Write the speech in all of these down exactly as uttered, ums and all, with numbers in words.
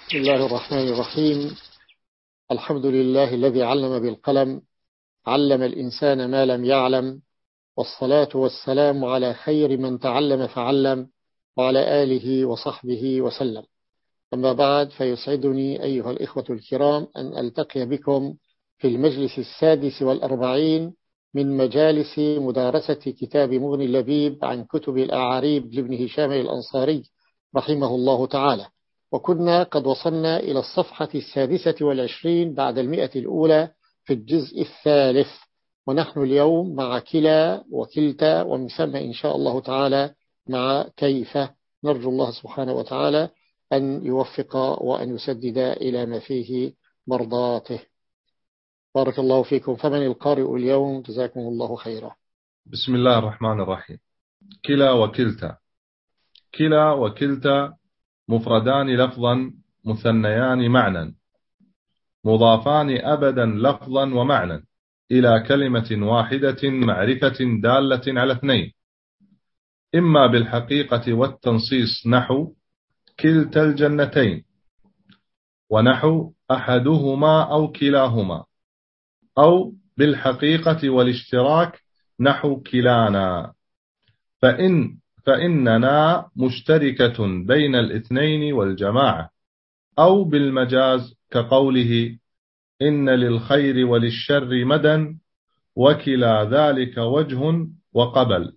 بسم الله الرحمن الرحيم. الحمد لله الذي علم بالقلم، علم الإنسان ما لم يعلم، والصلاة والسلام على خير من تعلم فعلم، وعلى آله وصحبه وسلم. أما بعد، فيسعدني أيها الإخوة الكرام أن ألتقي بكم في المجلس السادس والأربعين من مجالس مدارسة كتاب مغني اللبيب عن كتب الأعاريب لابن هشام الأنصاري رحمه الله تعالى. وكنا قد وصلنا إلى الصفحة السادسة والعشرين بعد المئة الأولى في الجزء الثالث، ونحن اليوم مع كلا وكلتا، ونسمى إن شاء الله تعالى مع كيف. نرجو الله سبحانه وتعالى أن يوفق وأن يسدد إلى ما فيه مرضاته. بارك الله فيكم. فمن القارئ اليوم؟ جزاكم الله خيرا. بسم الله الرحمن الرحيم. كلا وكلتا. كلا وكلتا مفردان لفظا مثنيان معنى، مضافان أبدا لفظا ومعنى إلى كلمة واحدة معرفة دالة على اثنين، إما بالحقيقة والتنصيص نحو كلتا الجنتين، ونحو أحدهما أو كلاهما، أو بالحقيقة والاشتراك نحو كلانا، فإن فإننا مشتركة بين الاثنين والجماعة، أو بالمجاز كقوله إن للخير وللشر مدى، وكلا ذلك وجه وقبل،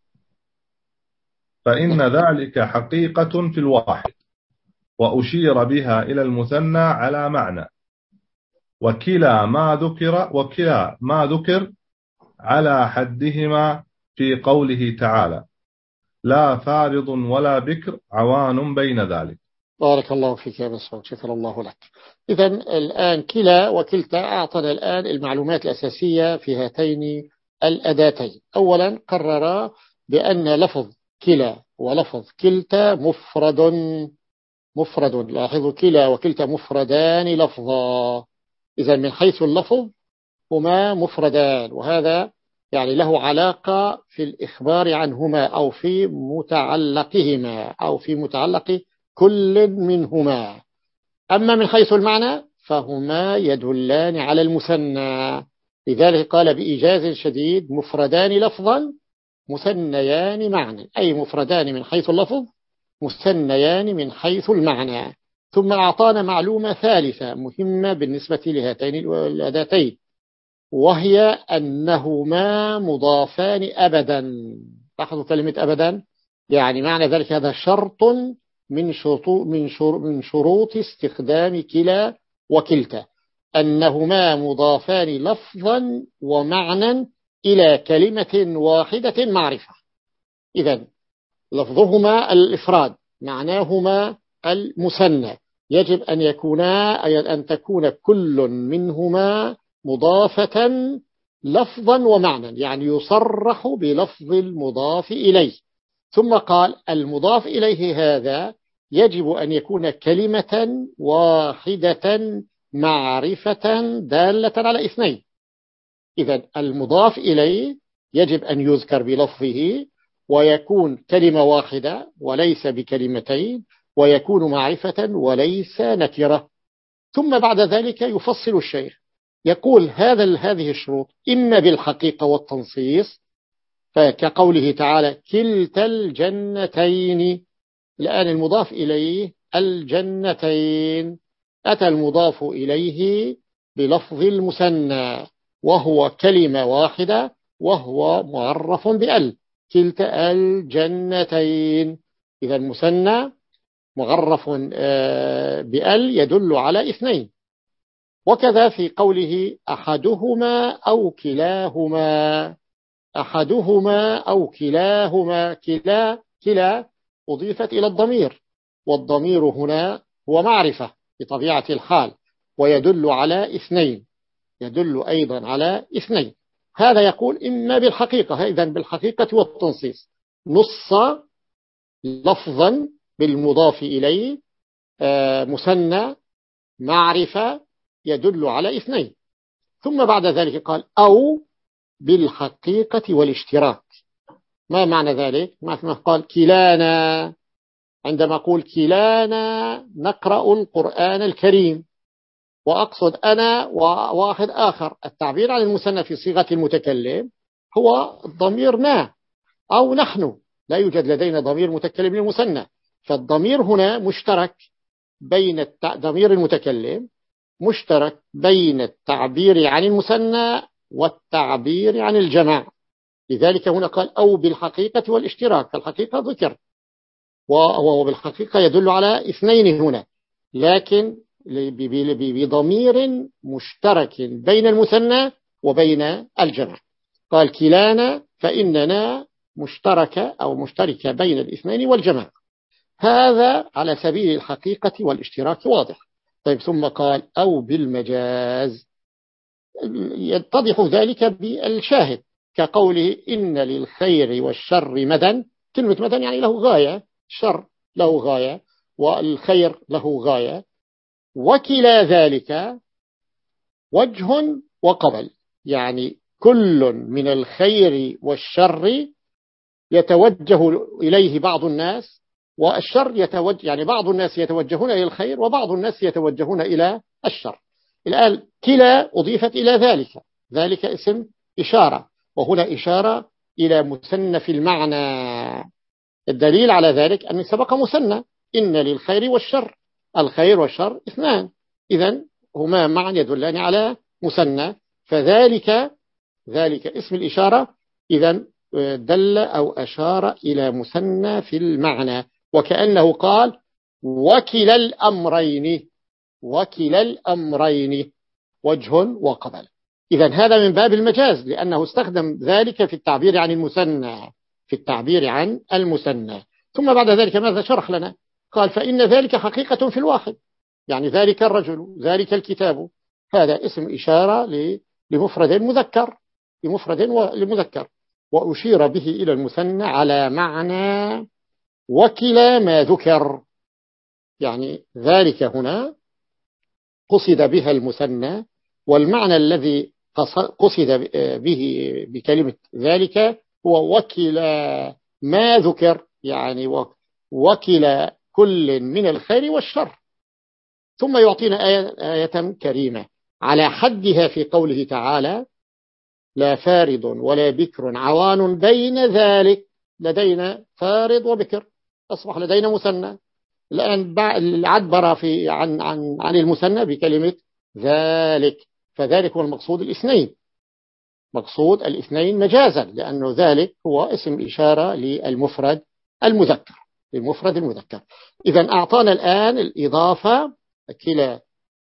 فإن ذلك حقيقة في الواحد، وأشير بها إلى المثنى على معنى، وكلا ما ذكر وكلا ما ذكر على حدهما في قوله تعالى لا فارض ولا بكر عوان بين ذلك. بارك الله فيك يا مسعود، شكر الله لك. إذن الآن كلا وكلتا أعطنا الآن المعلومات الأساسية في هاتين الأداتين. أولا قرر بأن لفظ كلا ولفظ كلتا مفرد مفرد لاحظوا، كلا وكلتا مفردان لفظا. إذن من حيث اللفظ هما مفردان، وهذا يعني له علاقة في الإخبار عنهما أو في متعلقهما أو في متعلق كل منهما. أما من حيث المعنى فهما يدلان على المثنى، لذلك قال بإيجاز شديد مفردان لفظا مثنيان معنى، أي مفردان من حيث اللفظ مثنيان من حيث المعنى. ثم أعطانا معلومة ثالثة مهمة بالنسبة لهاتين الأداتين، وهي أنهما مضافان أبدا. لاحظوا كلمة أبدا، يعني معنى ذلك هذا شرط من شروط من من شروط استخدام كلا وكلتا، أنهما مضافان لفظا ومعنى إلى كلمة واحدة معرفة. إذن لفظهما الإفراد، معناهما المثنى، يجب أن يكونا أن تكون كل منهما مضافة لفظا ومعنى، يعني يصرح بلفظ المضاف إليه. ثم قال المضاف إليه هذا يجب أن يكون كلمة واحدة معرفة دالة على اثنين. إذن المضاف إليه يجب أن يذكر بلفظه، ويكون كلمة واحدة وليس بكلمتين، ويكون معرفة وليس نكرة. ثم بعد ذلك يفصل الشيخ، يقول هذا هذه الشروط إما بالحقيقة والتنصيص، فكقوله تعالى كلتا الجنتين، الآن المضاف إليه الجنتين، أتى المضاف إليه بلفظ المثنى وهو كلمة واحدة وهو معرف بأل، كلتا الجنتين. إذا المثنى معرف بأل يدل على اثنين. وكذا في قوله أحدهما أو كلاهما، أحدهما أو كلاهما، كلا كلا أضيفت إلى الضمير، والضمير هنا هو معرفة بطبيعة الحال، ويدل على اثنين، يدل أيضا على اثنين. هذا يقول إما بالحقيقة، إذن بالحقيقة والتنصيص نص لفظا بالمضاف إليه مثنى معرفة يدل على اثنين. ثم بعد ذلك قال أو بالحقيقة والاشتراك. ما معنى ذلك؟ ما قال كلانا عندما أقول كلانا نقرأ القرآن الكريم، وأقصد أنا وواحد آخر، التعبير عن المثنى في صيغة المتكلم هو الضمير نا أو نحن، لا يوجد لدينا ضمير متكلم للمثنى، فالضمير هنا مشترك بين ضمير المتكلم مشترك بين التعبير عن المثنى والتعبير عن الجمع. لذلك هنا قال أو بالحقيقة والاشتراك، الحقيقة ذكر وهو بالحقيقة يدل على اثنين هنا، لكن بضمير مشترك بين المثنى وبين الجمع. قال كلانا فإننا مشتركة أو مشتركة بين الاثنين والجمع، هذا على سبيل الحقيقة والاشتراك واضح. طيب ثم قال أو بالمجاز، يتضح ذلك بالشاهد كقوله إن للخير والشر مدى، كلمة مدى يعني له غاية، الشر له غاية والخير له غاية، وكلا ذلك وجه وقبل، يعني كل من الخير والشر يتوجه إليه بعض الناس، والشر يتوجه، يعني بعض الناس يتوجهون إلى الخير وبعض الناس يتوجهون إلى الشر. الآن كلا أضيفت إلى ذلك، ذلك اسم إشارة، وهنا إشارة إلى مثنى في المعنى. الدليل على ذلك أن سبق مثنى إن للخير والشر، الخير والشر اثنان، إذن هما معا يدلان على مثنى، فذلك ذلك اسم الإشارة إذن دل أو أشار إلى مثنى في المعنى، وكأنه قال وكلا الأمرين، وكلا الأمرين وجه وقبل. إذن هذا من باب المجاز، لأنه استخدم ذلك في التعبير عن المثنى، في التعبير عن المثنى. ثم بعد ذلك ماذا شرح لنا؟ قال فإن ذلك حقيقة في الواحد، يعني ذلك الرجل، ذلك الكتاب، هذا اسم إشارة لمفرد مذكر، لمفرد لمذكر، وأشير به إلى المثنى على معنى وكلا ما ذكر، يعني ذلك هنا قصد بها المثنى، والمعنى الذي قصد به بكلمة ذلك هو وكلا ما ذكر، يعني وكلا كل من الخير والشر. ثم يعطينا آية, آية كريمة على حدها في قوله تعالى لا فارض ولا بكر عوان بين ذلك، لدينا فارض وبكر، أصبح لدينا مثنى. الآن عبر في عن عن عن المثنى بكلمة ذلك، فذلك هو المقصود الاثنين، مقصود الاثنين مجازا، لأنه ذلك هو اسم إشارة للمفرد المذكر، للمفرد المذكر. إذا أعطانا الآن الإضافة كلا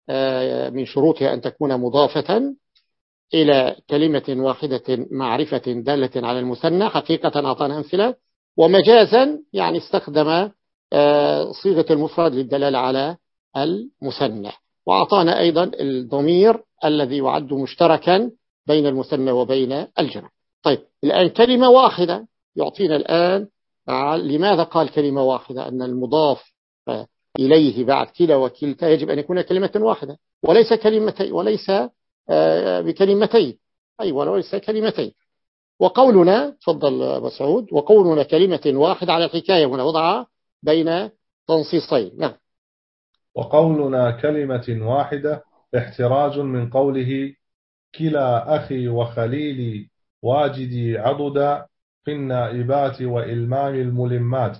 من شروطها أن تكون مضافة إلى كلمة واحدة معرفة دالة على المثنى، حقيقة أعطانا أمثلة، ومجازا يعني استخدم صيغة المفرد للدلالة على المثنى، وأعطانا أيضا الضمير الذي يعد مشتركا بين المثنى وبين الجمع. طيب الآن كلمة واحدة يعطينا الآن لماذا قال كلمة واحدة؟ أن المضاف إليه بعد كلا وكلتا يجب أن يكون كلمة واحدة وليس كلمتين، وليس بكلمتين، أي وليس كلمتين. وقولنا تفضل مسعود، وقولنا كلمة واحدة على الحكاية هنا وضع بين تنصيصين. نعم. وقولنا كلمة واحدة احتراج من قوله كلا أخي وخليلي واجدي عضدا في النائبات وإلمام الملمات،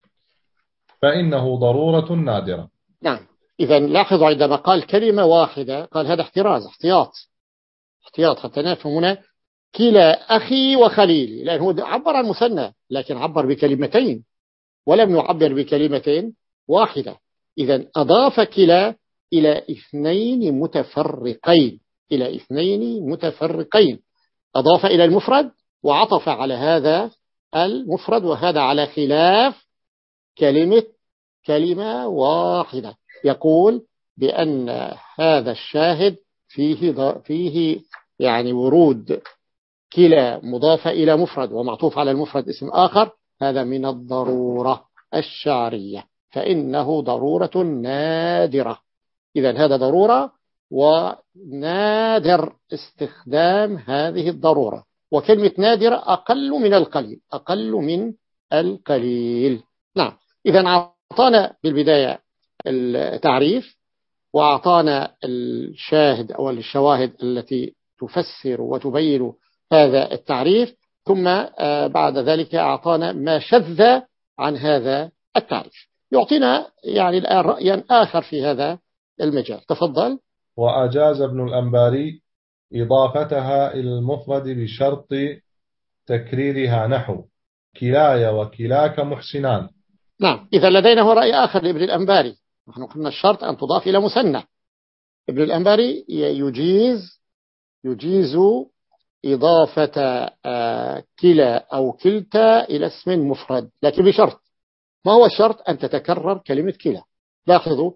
فإنه ضرورة نادرة. نعم. إذا لاحظوا عندما قال كلمة واحدة قال هذا احتراز، احتياط، احتياط حتى نفهم هنا كلا أخي وخليلي، لأنه هو عبر عن مثنى لكن عبر بكلمتين ولم يعبر بكلمتين واحدة. إذا أضاف كلا إلى اثنين متفرقين، إلى اثنين متفرقين، أضاف إلى المفرد وعطف على هذا المفرد، وهذا على خلاف كلمة كلمة واحدة. يقول بأن هذا الشاهد فيه فيه يعني ورود كلا مضافة إلى مفرد ومعطوف على المفرد اسم آخر، هذا من الضرورة الشعرية، فإنه ضرورة نادرة. إذن هذا ضرورة ونادر استخدام هذه الضرورة، وكلمة نادرة أقل من القليل، أقل من القليل. نعم. إذن أعطانا بالبداية التعريف، وأعطانا الشاهد أو الشواهد التي تفسر وتبين هذا التعريف، ثم بعد ذلك أعطانا ما شذ عن هذا التعريف. يعطينا يعني الآن رأيا آخر في هذا المجال. تفضل. وأجاز ابن الأنباري إضافتها إلى المفرد بشرط تكريرها، نحو كلاي وكلاك محسنان. نعم، إذا لدينا هو رأي آخر لابن الأنباري. نحن قلنا الشرط أن تضاف إلى مثنى. ابن الأنباري يجيز يجيز إضافة كلا أو كلتا إلى اسم مفرد، لكن بشرط. ما هو الشرط؟ أن تتكرر كلمة كلا. لاحظوا،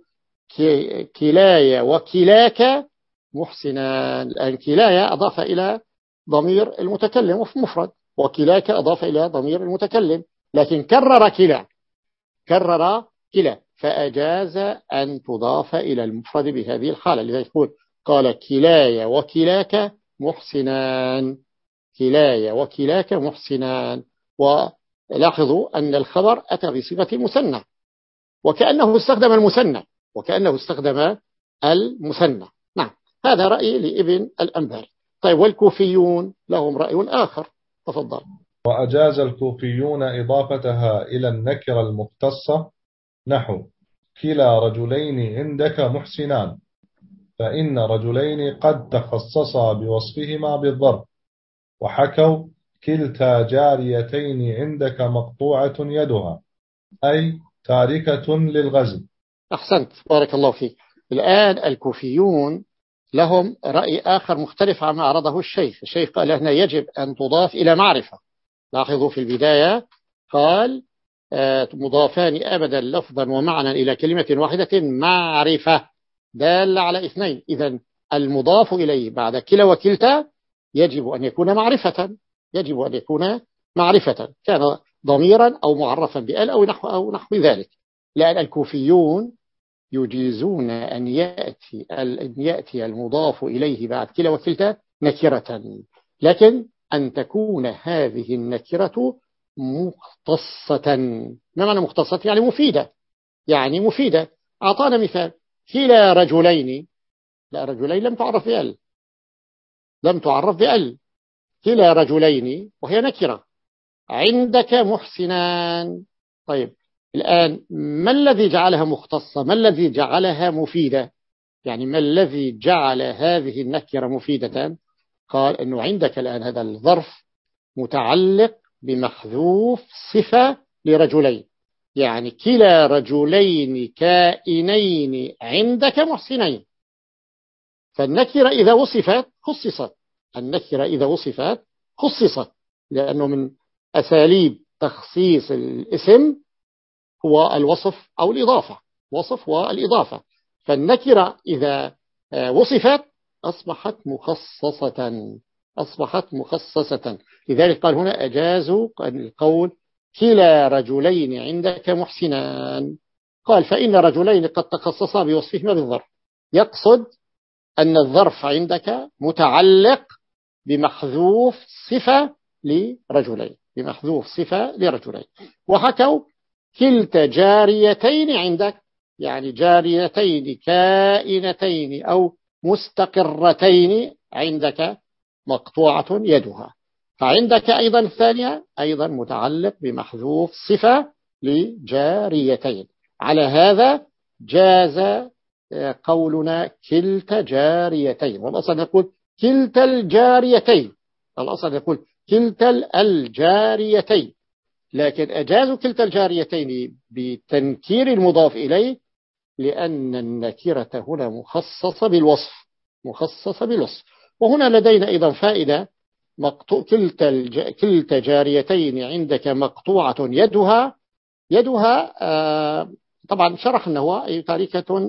كلاي وكلاك محسنان. الآن كلاي أضاف إلى ضمير المتكلم وفي مفرد، وكلاك أضاف إلى ضمير المتكلم، لكن كرر كلا كرر كلا فأجاز أن تضاف إلى المفرد بهذه الحالة. لذلك يقول قال كلاي وكلاك محسنان، كلاي وكلاك محسنان. ولاحظوا أن الخبر أتى بصيغة المثنى، وكأنه استخدم المثنى وكأنه استخدم المثنى. نعم، هذا رأي لابن الأنباري. طيب، والكوفيون لهم رأي آخر. تفضل. وأجاز الكوفيون إضافتها إلى النكرة المختصة، نحو كلا رجلين عندك محسنان، فإن رجلين قد تخصصا بوصفهما بالضرب، وحكوا كلتا جاريتين عندك مقطوعة يدها، أي تاركة للغزل. أحسنت، بارك الله فيك. الآن الكوفيون لهم رأي آخر مختلف عما عرضه الشيخ. الشيخ قال هنا يجب أن تضاف إلى معرفة. لاحظوا في البداية قال مضافان أبدا لفظا ومعنى إلى كلمة واحدة معرفة دالة على اثنين. إذن المضاف إليه بعد كلا وكلتا يجب أن يكون معرفة يجب أن يكون معرفة كان ضميرا أو معرفا بأل أو نحو, أو نحو ذلك. لأن الكوفيون يجيزون أن يأتي, أن يأتي المضاف إليه بعد كلا وكلتا نكرة، لكن أن تكون هذه النكرة مختصة. ما معنى مختصة؟ يعني مفيدة يعني مفيدة. أعطانا مثال كلا رجلين، لا، رجلين لم تعرف بأل لم تعرف بأل كلا رجلين وهي نكرة. عندك محسنان. طيب، الآن ما الذي جعلها مختصة؟ ما الذي جعلها مفيدة؟ يعني ما الذي جعل هذه النكرة مفيدة؟ قال أنه عندك الآن هذا الظرف متعلق بمحذوف صفة لرجلين، يعني كلا رجلين كائنين عندك محسنين. فالنكرة إذا وصفت خصصت النكرة إذا وصفت خصصت لأنه من أساليب تخصيص الاسم هو الوصف أو الإضافة، وصف والإضافة. فالنكرة إذا وصفت أصبحت مخصصة أصبحت مخصصة لذلك قال هنا أجازوا القول كلا رجلين عندك محسنان. قال فإن رجلين قد تخصصا بوصفهما بالظرف، يقصد أن الظرف عندك متعلق بمحذوف صفة لرجلين بمحذوف صفة لرجلين. وحكوا كلتا جاريتين عندك، يعني جاريتين كائنتين أو مستقرتين عندك مقطوعة يدها. فعندك أيضا الثانية أيضا متعلق بمحذوف صفة لجاريتين. على هذا جاز قولنا كلتا جاريتين، والأصل يقول كلتا الجاريتين الأصل يقول كلتا الجاريتين لكن أجازوا كلتا الجاريتين بتنكير المضاف إليه لأن النكرة هنا مخصصة بالوصف مخصصة بالوصف. وهنا لدينا أيضا فائدة مقطوع كلتا, الج... كلتا جاريتين عندك مقطوعة يدها يدها آه طبعا شرحنا هو تاركة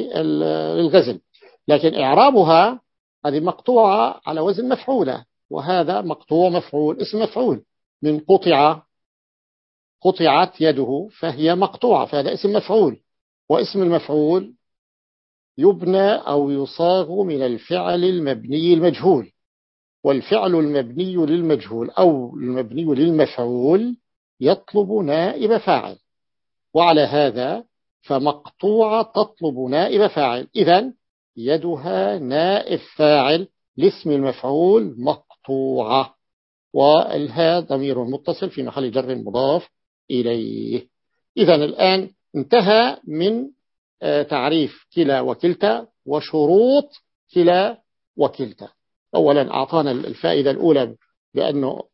للغزل، لكن إعرابها هذه مقطوعة على وزن مفعولة، وهذا مقطوع مفعول اسم مفعول من قطع قطعت يده فهي مقطوعة، فهذا اسم مفعول، واسم المفعول يبنى أو يصاغ من الفعل المبني المجهول، والفعل المبني للمجهول أو المبني للمفعول يطلب نائب فاعل. وعلى هذا فمقطوعة تطلب نائب فاعل، إذن يدها نائب فاعل لاسم المفعول مقطوعة، والها ضمير متصل في محل جر مضاف إليه. إذن الآن انتهى من تعريف كلا وكلتا وشروط كلا وكلتا. أولا أعطانا الفائدة الأولى بأنه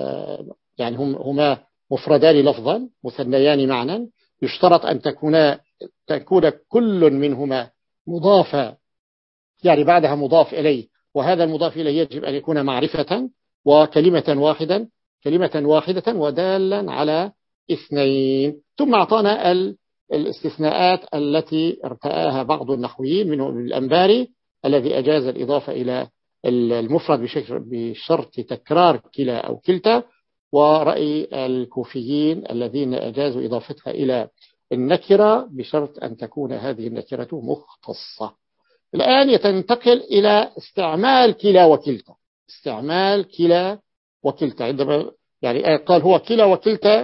يعني هما مفردان لفظا مثنيان معنى، يشترط أن تكون تكون كل منهما مضافا، يعني بعدها مضاف إليه، وهذا المضاف إليه يجب أن يكون معرفة وكلمة واحدة كلمة واحدة ودالا على اثنين. ثم أعطانا الاستثناءات التي ارتآها بعض النحويين منهم الأنباري الذي أجاز الإضافة إلى المفرد بشرط تكرار كلا أو كلتا، ورأي الكوفيين الذين أجازوا إضافتها إلى النكرة بشرط أن تكون هذه النكرة مختصة. الآن يتنتقل إلى استعمال كلا وكلتا. استعمال كلا وكلتا عندما يعني قال هو كلا وكلتا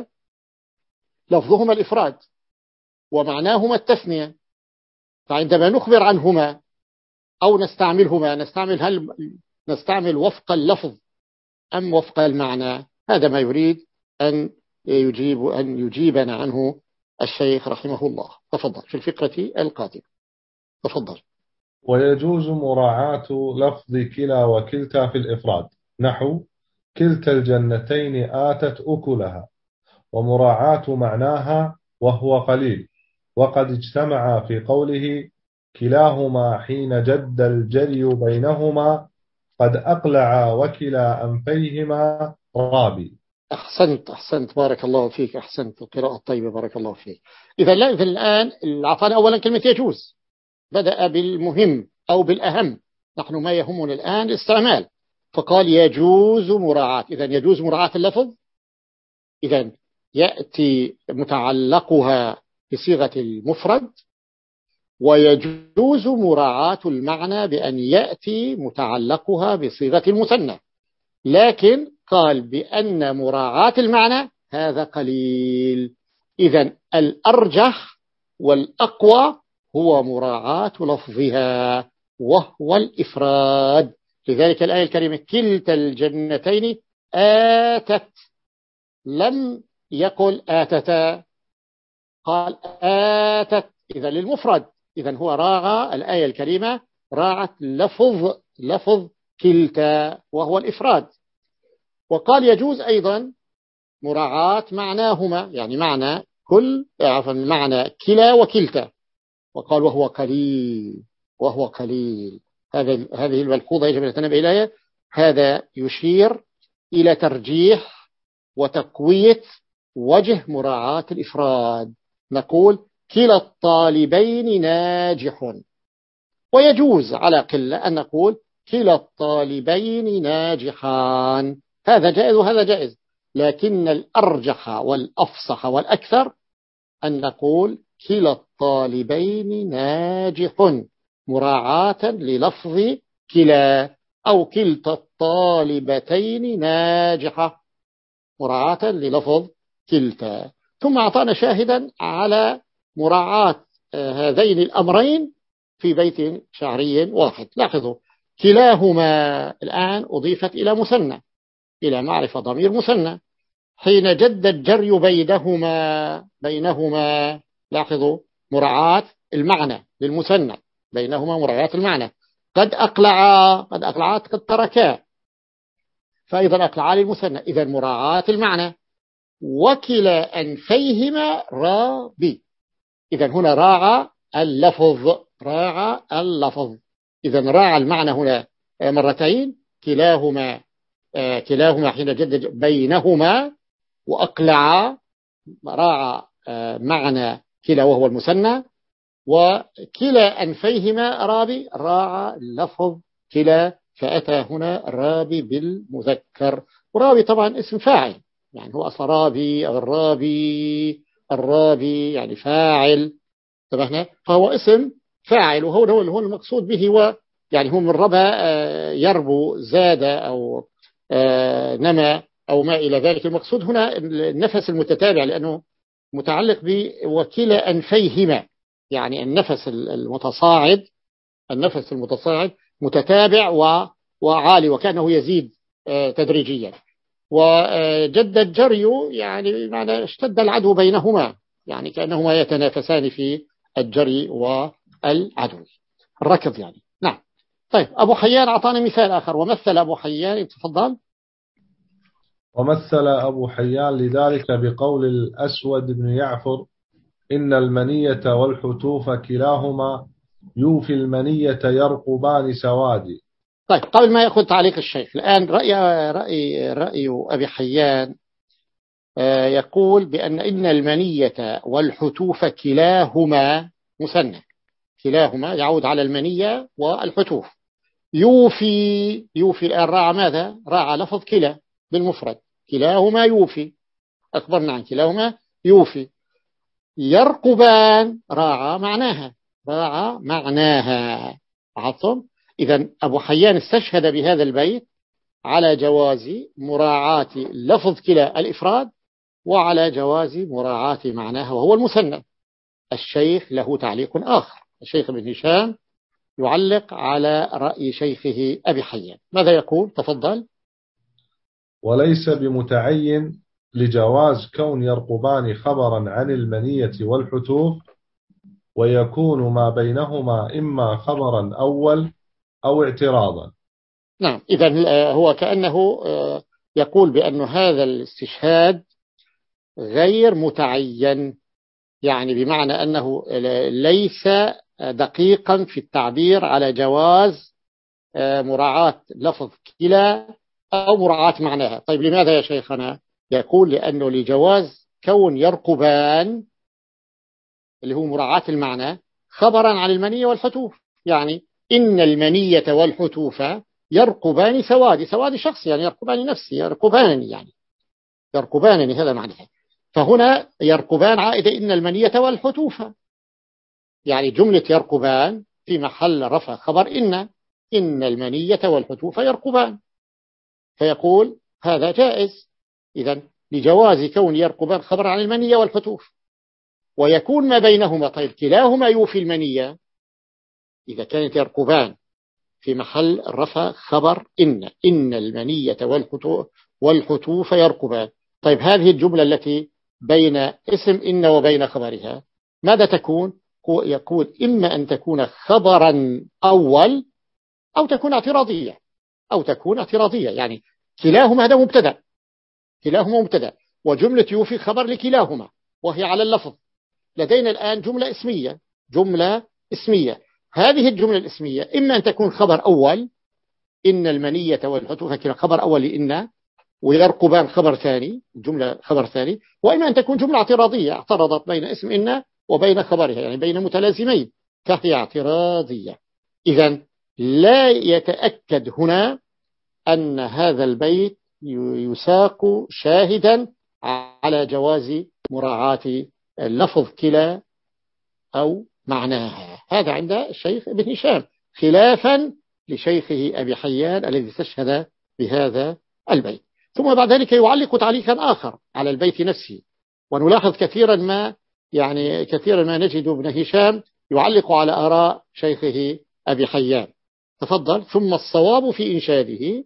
لفظهما الإفراد ومعناهما التثنية، فعندما نخبر عنهما أو نستعملهما نستعمل هل نستعمل وفق اللفظ أم وفق المعنى؟ هذا ما يريد أن يجيب أن يجيبنا عنه الشيخ رحمه الله. تفضل في الفقرة القادمة. تفضل. ويجوز مراعاة لفظ كلا وكلتا في الإفراد، نحو كلتا الجنتين آتت أكلها، ومراعاة معناها وهو قليل، وقد اجتمع في قوله كلاهما حين جد الجري بينهما قد أقلع وكلا أنفيهما رابي. أحسنت أحسنت بارك الله فيك، أحسنت القراءة الطيبة بارك الله فيك. إذا لا إذا الآن أعطانا أولا كلمة يجوز، بدأ بالمهم أو بالأهم، نحن ما يهمنا الآن الاستعمال، فقال يجوز مراعاة. إذا يجوز مراعاة اللفظ، إذا يأتي متعلقها بصيغة المفرد، ويجوز مراعاة المعنى بأن يأتي متعلقها بصيغة المثنى، لكن قال بأن مراعاة المعنى هذا قليل. إذا الأرجح والأقوى هو مراعاة لفظها وهو الإفراد. لذلك الآية الكريمة كلتا الجنتين آتت، لم يقل آتتا، قال آتت، إذا للمفرد. إذا هو راعى الآية الكريمة راعت لفظ لفظ كلتا وهو الإفراد. وقال يجوز أيضا مراعاة معناهما، يعني معنى كل عفوا معنى كلا وكلتا، وقال وهو قليل وهو قليل. هذا هذه الملحوظة يجب أن نتنبه إليها. هذا يشير إلى ترجيح وتقوية وجه مراعاة الإفراد. نقول كلا الطالبين ناجح، ويجوز على قلة أن نقول كلا الطالبين ناجحان، هذا جائز وهذا جائز، لكن الأرجح والأفصح والأكثر أن نقول كلا الطالبين ناجح مراعاة للفظ كلا، أو كلتا الطالبتين ناجحة مراعاة للفظ كلتا. ثم أعطانا شاهدا على مراعاة هذين الأمرين في بيت شعري واحد. لاحظوا كلاهما الآن أضيفت إلى مثنى، إلى معرفة ضمير مثنى، حين جد الجري بينهما بينهما لاحظوا مراعاة المعنى للمثنى، بينهما مراعاة المعنى. قد أقلعا قد أقلعات قد تركا، فأيضا أقلعا للمثنى، إذا مراعاة المعنى. وكلا أنفيهما رابي، إذا هنا راعى اللفظ راعى اللفظ إذا راعى المعنى هنا مرتين، كلاهما كلاهما حين جد بينهما، وأقلع راعى معنى كلا وهو المثنى، وكلا أنفيهما رابي راعى لفظ كلا، فأتى هنا رابي بالمذكر. ورابي طبعا اسم فاعل، يعني هو أصلا رابي أو الرابي الرابي يعني فاعل، تمام، فهو اسم فاعل، وهو هو المقصود به هو يعني هو من ربى يربو زاد أو نما أو ما إلى ذلك. المقصود هنا النفس المتتابع، لأنه متعلق بوكلا أنفيهما، يعني النفس المتصاعد، النفس المتصاعد متتابع وعالي وكأنه يزيد تدريجيا. وجد الجري يعني معنى اشتد العدو بينهما، يعني كأنهما يتنافسان في الجري والعدو، الركض يعني. نعم. طيب أبو حيان أعطانا مثال آخر، ومثل أبو حيان، تفضل. ومثل أبو حيان لذلك بقول الأسود بن يعفر: إن المنية والحتوف كلاهما يوفي المنية يرقبان سوادي. طيب قبل ما يأخذ تعليق الشيخ، الآن رأي رأي رأي أبي حيان يقول بأن إن المنية والحتوف كلاهما مثنى، كلاهما يعود على المنية والحتوف. يوفي، يوفي الآن راعى ماذا؟ راعى لفظ كلا بالمفرد، كلاهما يوفي، أخبرنا عن كلاهما يوفي. يرقبان راعى معناها، راعى معناها عطم. إذن أبو حيان استشهد بهذا البيت على جواز مراعاة لفظ كلا الإفراد وعلى جواز مراعاة معناها وهو المثنى. الشيخ له تعليق آخر، الشيخ ابن هشام يعلق على رأي شيخه أبي حيان، ماذا يقول؟ تفضل. وليس بمتعين لجواز كون يرقبان خبرا عن المنية والحتوف، ويكون ما بينهما إما خبرا أول أو اعتراضا. نعم، إذن هو كأنه يقول بأن هذا الاستشهاد غير متعين، يعني بمعنى أنه ليس دقيقا في التعبير على جواز مراعاة لفظ كلا أو مراعاة معناها. طيب لماذا يا شيخنا؟ يقول لأنه لجواز كون يرقبان اللي هو مراعاة المعنى خبرا عن المنية والحتوف، يعني إن المنية والحتوف يرقبان سواد، سواد شخص يعني يرقبان نفسي، يرقبان يعني يرقبان هذا معناه. فهنا يرقبان عائدة إن المنية والحتوف، يعني جملة يرقبان في محل رفع خبر إن إن المنية والحتوف يرقبان، فيقول هذا جائز. إذن لجواز كون يرقبان خبر عن المنية والحتوف، ويكون ما بينهما، طيب كلاهما يوفي المنية، إذا كانت يرقبان في محل رفع خبر إن إن المنية والحتوف والحتوف يرقبان. طيب هذه الجملة التي بين اسم إن وبين خبرها ماذا تكون؟ يقول إما أن تكون خبرا أول أو تكون اعتراضية، أو تكون اعتراضية، يعني كلاهما هذا مبتدأ، كلاهما مبتدأ، وجملة يوفي خبر لكلاهما وهي على اللفظ. لدينا الآن جملة اسمية، جملة اسمية. هذه الجملة الاسمية إما أن تكون خبر أول إن المنية والحتوف خبر أول لإن، ويرقبان خبر ثاني، جملة خبر ثاني، وإما أن تكون جملة اعتراضية اعترضت بين اسم إن وبين خبرها، يعني بين متلازمين، فهي اعتراضية. إذن لا يتأكد هنا أن هذا البيت يساق شاهدا على جواز مراعاة اللفظ كلا أو معناها. هذا عند الشيخ ابن هشام خلافا لشيخه أبي حيان الذي استشهد بهذا البيت. ثم بعد ذلك يعلق تعليقا آخر على البيت نفسه، ونلاحظ كثيرا ما يعني كثيرا ما نجد ابن هشام يعلق على آراء شيخه أبي حيان. تفضل. ثم الصواب في إنشاده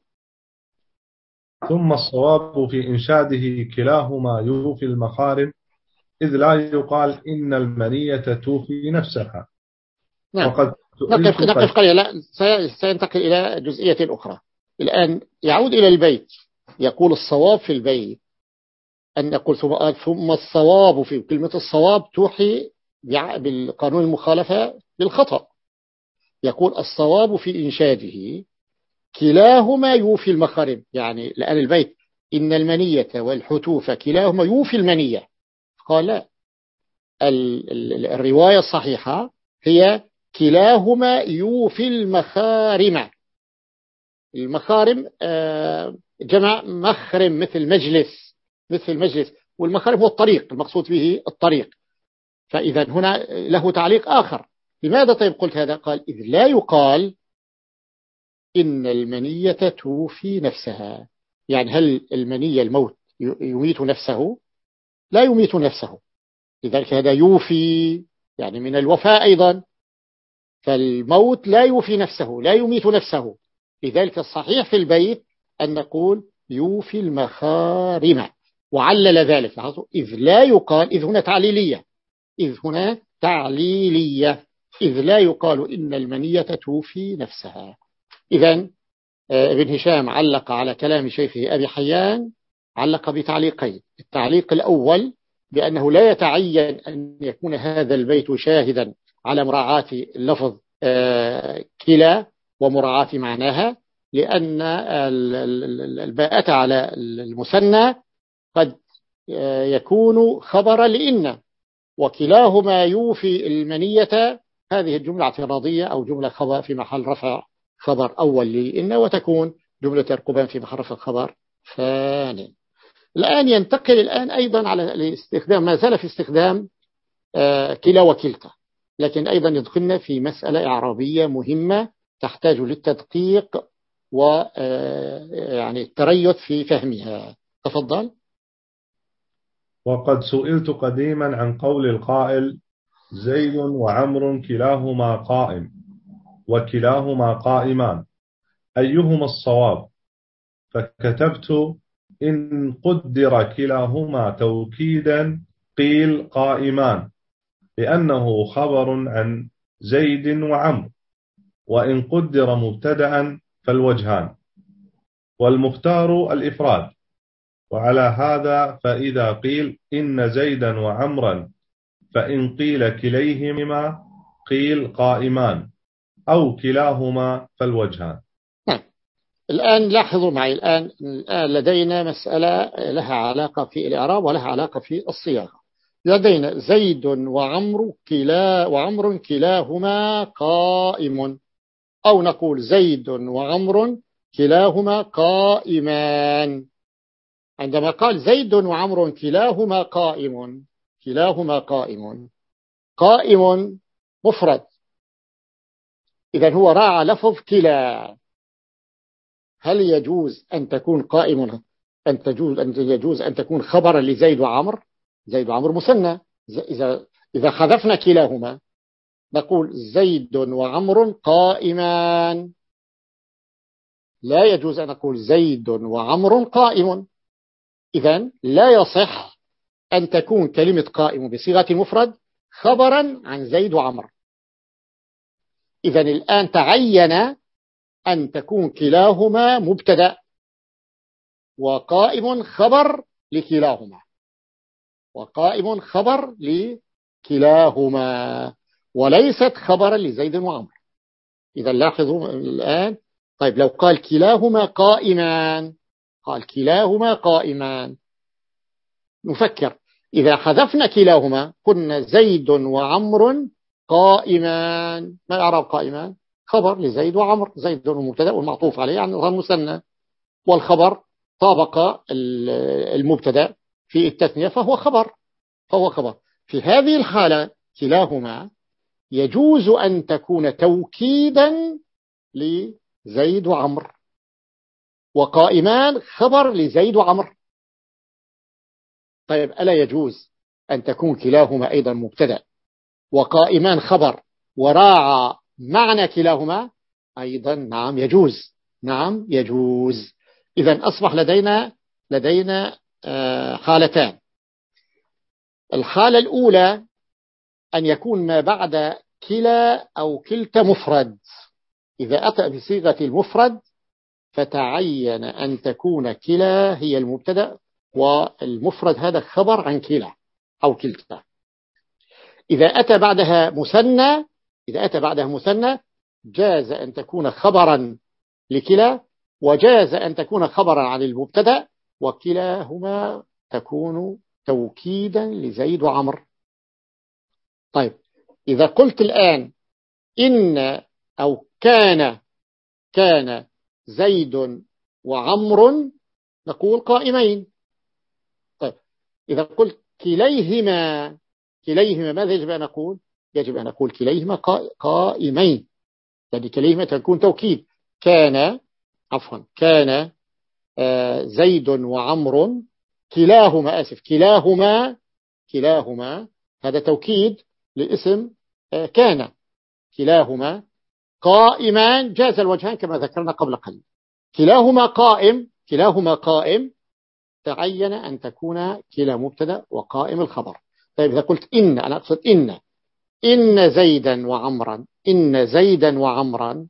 ثم الصواب في إنشاده كلاهما يوفي المخارم، إذ لا يقال إن المنية توفي نفسها. نعم. وقد نقف نقف قليلا، لا سينتقل إلى جزئية أخرى. الآن يعود إلى البيت، يقول الصواب في البيت أن نقول ثم الصواب في كلمة الصواب توحي بالقانون المخالفة بالخطأ. يقول الصواب في إنشاده كلاهما يوفي المخارم، يعني الآن البيت إن المنية والحتوف كلاهما يوفي المنية، قال لا، الرواية الصحيحة هي كلاهما يوفي المخارم. المخارم جمع مخرم مثل مجلس، مثل مجلس، والمخارم هو الطريق، المقصود به الطريق. فإذا هنا له تعليق آخر. لماذا طيب قلت هذا؟ قال إذ لا يقال إن المنية توفي نفسها، يعني هل المنية الموت يميت نفسه؟ لا يميت نفسه، لذلك هذا يوفي يعني من الوفاء أيضا، فالموت لا يوفي نفسه، لا يميت نفسه. لذلك الصحيح في البيت أن نقول يوفي المخارم، وعلل ذلك إذ لا يقال، إذ هنا تعليلية، إذ هنا تعليلية، إذ لا يقال إن المنية توفي نفسها. إذن ابن هشام علق على كلام شيخه أبي حيان، علق بتعليقين. التعليق الأول بأنه لا يتعين أن يكون هذا البيت شاهدا على مراعاة اللفظ كلا ومراعاة معناها، لأن الباءة على المثنى قد يكون خبرا لإن، وكلاهما يوفي المنية، هذه الجملة اعتراضية أو جملة خبر في محل رفع خبر أول لإن، وتكون جملة يرقبان في محل رفع خبر ثاني. الآن ينتقل الآن أيضا على الاستخدام، ما زال في استخدام كلا وكلتا، لكن أيضا يدخلنا في مسألة إعرابية مهمة تحتاج للتدقيق ويعني التريث في فهمها. تفضل. وقد سئلت قديما عن قول القائل زيد وعمر كلاهما قائم وكلاهما قائمان، أيهما الصواب؟ فكتبت إن قدر كلاهما توكيدا قيل قائمان، لأنه خبر عن زيد وعمر، وإن قدر مبتدأ فالوجهان، والمختار الإفراد. وعلى هذا فإذا قيل إن زيدا وعمرا فإن قيل كليهما قيل قائمان أو كلاهما فالوجهان. الآن لاحظوا معي، الآن لدينا مسألة لها علاقة في الإعراب ولها علاقة في الصياغة. لدينا زيد وعمر كلا وعمر كلاهما قائم، أو نقول زيد وعمر كلاهما قائمان. عندما قال زيد وعمر كلاهما قائم، كلاهما قائم، قائم مفرد، إذن هو راعى لفظ كلا. هل يجوز أن تكون قائم أن تجوز أن يجوز أن تكون خبرا لزيد وعمر؟ زيد وعمر مثنى، إذا إذا حذفنا كلاهما نقول زيد وعمر قائمان، لا يجوز أن نقول زيد وعمر قائم. إذن لا يصح أن تكون كلمة قائم بصيغة المفرد خبرا عن زيد وعمر. إذن الآن تعين أن تكون كلاهما مبتدأ وقائم خبر لكلاهما، وقائم خبر لكلاهما، وليست خبرا لزيد وعمر. إذا لاحظوا الآن، طيب لو قال كلاهما قائمان، قال كلاهما قائمان، نفكر إذا حذفنا كلاهما قلنا زيد وعمر قائمان، ما إعراب قائمان؟ خبر لزيد وعمر، زيد المبتدا والمعطوف عليه يعني ظن مثنى، والخبر طابق المبتدا في التثنية فهو خبر، فهو خبر. في هذه الحالة كلاهما يجوز أن تكون توكيدا لزيد وعمر، وقائمان خبر لزيد وعمر. طيب ألا يجوز أن تكون كلاهما أيضا مبتدا وقائمان خبر وراعى معنى كلاهما أيضا؟ نعم يجوز، نعم يجوز. إذن أصبح لدينا لدينا حالتان. الحالة الأولى أن يكون ما بعد كلا أو كلتا مفرد، إذا أتى بصيغة المفرد فتعين أن تكون كلا هي المبتدأ والمفرد هذا خبر عن كلا أو كلتا. إذا أتى بعدها مثنى، إذا أتى بعدها مثنى جاز أن تكون خبرا لكلا، وجاز أن تكون خبرا عن المبتدأ، وكلاهما تكون توكيدا لزيد وعمر. طيب إذا قلت الآن إن أو كان كان زيد وعمر نقول قائمين. طيب إذا قلت كليهما، كليهما ماذا يجب أن نقول؟ يجب أن نقول كليهما قائمين، يعني كليهما تكون توكيد. كان عفوا كان زيد وعمر كلاهما، آسف كلاهما كلاهما هذا توكيد لاسم كان. كلاهما قائمان جاز الوجهان كما ذكرنا قبل قليل. كلاهما قائم، كلاهما قائم تعين أن تكون كلا مبتدا وقائم الخبر. طيب إذا قلت إن، أنا أقصد إن إن زيدا وعمرا، إن زيدا وعمرا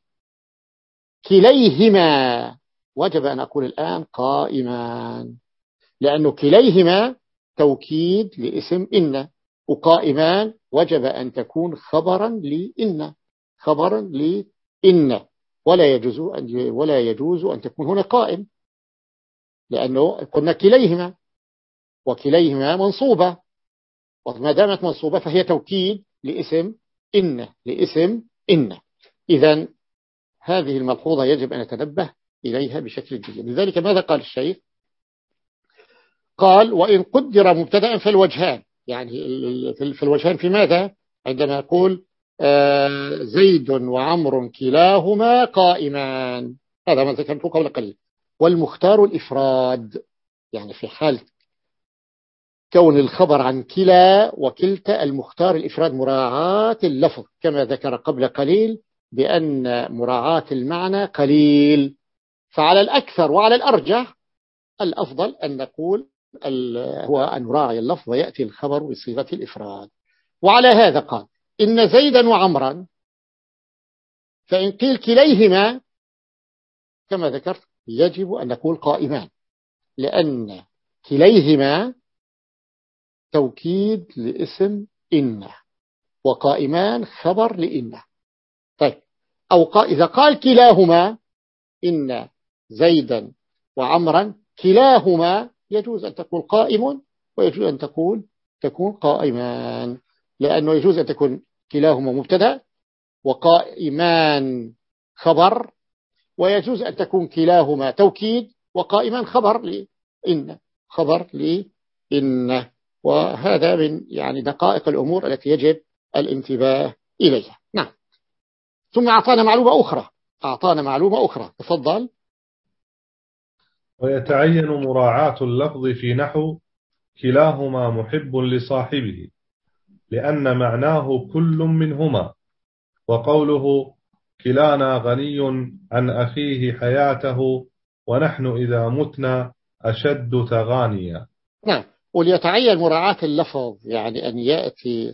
كليهما، وجب أن أقول الآن قائمان، لأنه كليهما توكيد لاسم إن، وقائمان وجب أن تكون خبرا لإن، خبرا لإن، ولا يجوز أن ولا يجوز أن تكون هنا قائم، لأنه قلنا كليهما، وكليهما منصوبة، وما دامت منصوبة فهي توكيد لاسم إن، لاسم إن. إذن هذه الملحوظة يجب أن نتنبه إليها بشكل جيد. لذلك ماذا قال الشيخ؟ قال وإن قدر مبتدأ في الوجهان، يعني في الوجهان في ماذا؟ عندما يقول زيد وعمر كلاهما قائمان، هذا ما ذكرته قبل قليل. والمختار الإفراد، يعني في حال كون الخبر عن كلا وكلتا المختار الإفراد مراعاة اللفظ، كما ذكر قبل قليل بأن مراعاة المعنى قليل. فعلى الأكثر وعلى الأرجح الأفضل أن نقول هو أن نراعي اللفظ ويأتي الخبر بصيغة الإفراد. وعلى هذا قال إن زيدا وعمرا، فإن قيل كليهما كما ذكرت يجب أن نقول قائمان، لأن كليهما توكيد لاسم إن، وقائمان خبر لإن. طيب أو قال إذا قال كلاهما إن زيدا وعمرا كلاهما، يجوز أن تقول قائم ويجوز أن تقول تكون قائمان، لأنه يجوز أن تكون كلاهما مبتدا وقائمان خبر، ويجوز أن تكون كلاهما توكيد وقائمان خبر لإن، خبر لإن. وهذا من يعني دقائق الأمور التي يجب الانتباه إليها. نعم. ثم أعطانا معلومة أخرى، أعطانا معلومة أخرى، تفضل. ويتعين مراعاة اللفظ في نحو كلاهما محب لصاحبه، لأن معناه كل منهما، وقوله كلانا غني عن أخيه حياته ونحن إذا متنا أشد تغانيا. نعم. وليتعين مراعاة اللفظ يعني أن يأتي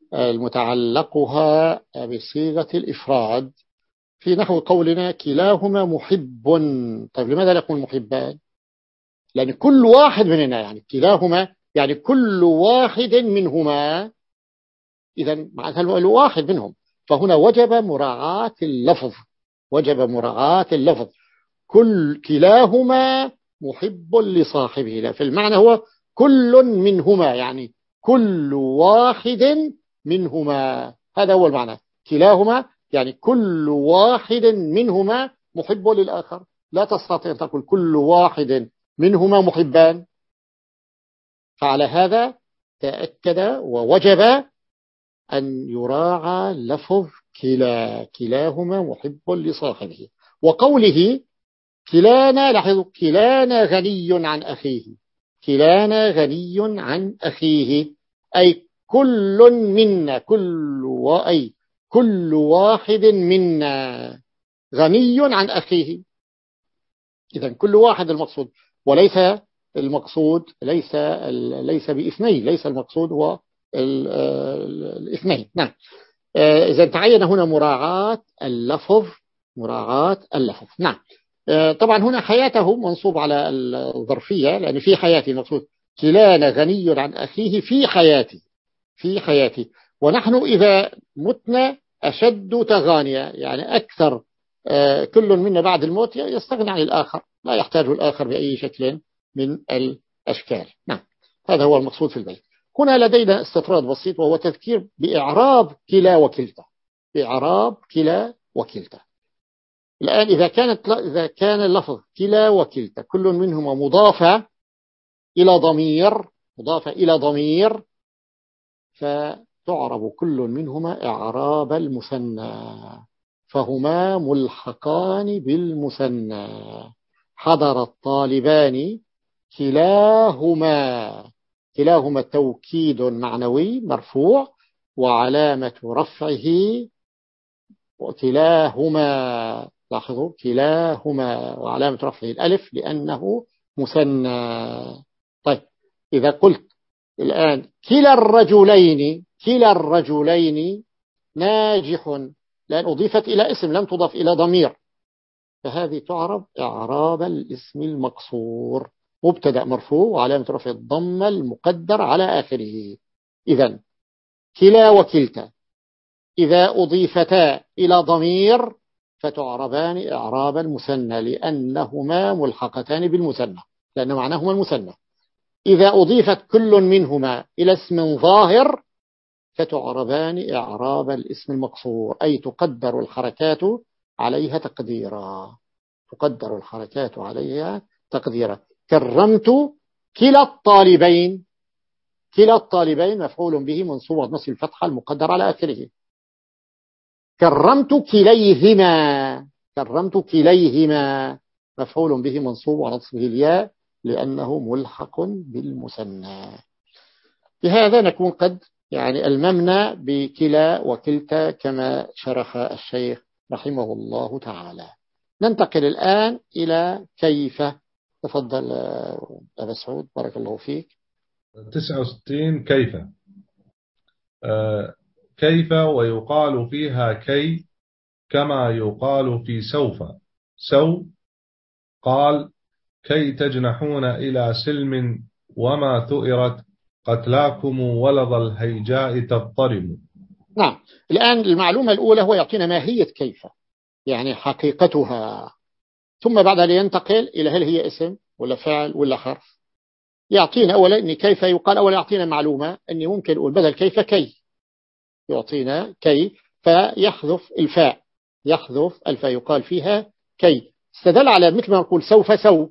المتعلقها بصيغة الإفراد في نحو قولنا كلاهما محب. طيب لماذا نقول محبان؟ لأن كل واحد مننا، يعني كلاهما يعني كل واحد منهما، إذا معناتها الواحد منهم، فهنا وجب مراعاة اللفظ، وجب مراعاة اللفظ. كل كلاهما محب لصاحبه، لا في المعنى هو كل منهما، يعني كل واحد منهما، هذا هو المعنى. كلاهما يعني كل واحد منهما محب للآخر، لا تستطيع أن تقول كل واحد منهما محبان. فعلى هذا تأكد ووجب أن يراعى لفظ كلا، كلاهما محب لصاحبه. وقوله كلانا، لاحظوا كلانا غني عن أخيه، كلانا غني عن أخيه أي كل منا، كل وأي كل واحد منا غني عن أخيه. إذن كل واحد المقصود، وليس المقصود ليس ليس باثنين، ليس المقصود هو الاثنين. نعم. إذا تعين هنا مراعاة اللفظ، مراعاة اللفظ. نعم. طبعا هنا حياته منصوب على الظرفية، لأن في حياتي المقصود كلانا غني عن أخيه في حياتي، في حياتي. ونحن إذا متنا أشد تغانيا، يعني أكثر كل منا بعد الموت يستغني عن الآخر، لا يحتاج الآخر بأي شكل من الأشكال. نعم. هذا هو المقصود في البيت. هنا لدينا استطراد بسيط، وهو تذكير بإعراب كلا وكلتا، بإعراب كلا وكلتا. الآن إذا كانت إذا كان اللفظ كلا وكلتا كل منهما مضافة إلى ضمير، مضافة إلى ضمير، فتعرب كل منهما إعراب المثنى، فهما ملحقان بالمثنى. حضر الطالبان كلاهما كلاهما توكيد معنوي مرفوع، وعلامة رفعه وكلاهما، لاحظوا كلاهما وعلامة رفعه الألف لأنه مثنى. طيب إذا قلت الآن كلا الرجلين، كلا الرجلين ناجح، لأن أضيفت إلى اسم لم تضاف إلى ضمير، فهذه تعرب إعراب الاسم المقصور، مبتدأ مرفوع وعلامة رفع الضمة المقدر على آخره. إذن كلا وكلتا إذا أضيفتا إلى ضمير فتعربان إعراب المثنى لأنهما ملحقتان بالمثنى، لأن معناهما المثنى. إذا أضيفت كل منهما إلى اسم ظاهر فتعربان إعراب الاسم المقصور، أي تقدر الحركات عليها تقديرا، تقدر الحركات عليها تقديرا. كرمت كلا الطالبين، كلا الطالبين مفعول به منصوب بنصب الفتحة المقدر على آخره. كرمت كليهما، كرمت كليهما مفعول به منصوب ونصبه الياء لأنه ملحق بالمثنى. بهذا نكون قد يعني الممنا بكلا وكلتا كما شرح الشيخ رحمه الله تعالى. ننتقل الآن إلى كيف. تفضل أبا سعود بارك الله فيك. تسعة وستين كيف. آه كيف ويقال فيها كي كما يقال في سوف. سو قال كي تجنحون إلى سلم وما ثؤرت قتلاكم ولظ الهيجاء تضطرم. نعم، الآن المعلومة الأولى هو يعطينا ماهية كيف، يعني حقيقتها، ثم بعد ينتقل إلى هل هي اسم ولا فعل ولا حرف. يعطينا أولا أن كيف يقال، أولا يعطينا معلومة أني ممكن أقول بدل كيف كي، يعطينا كي فيحذف الفاء، يحذف الفاء يقال فيها كي. استدل على مثل ما نقول سوف سو،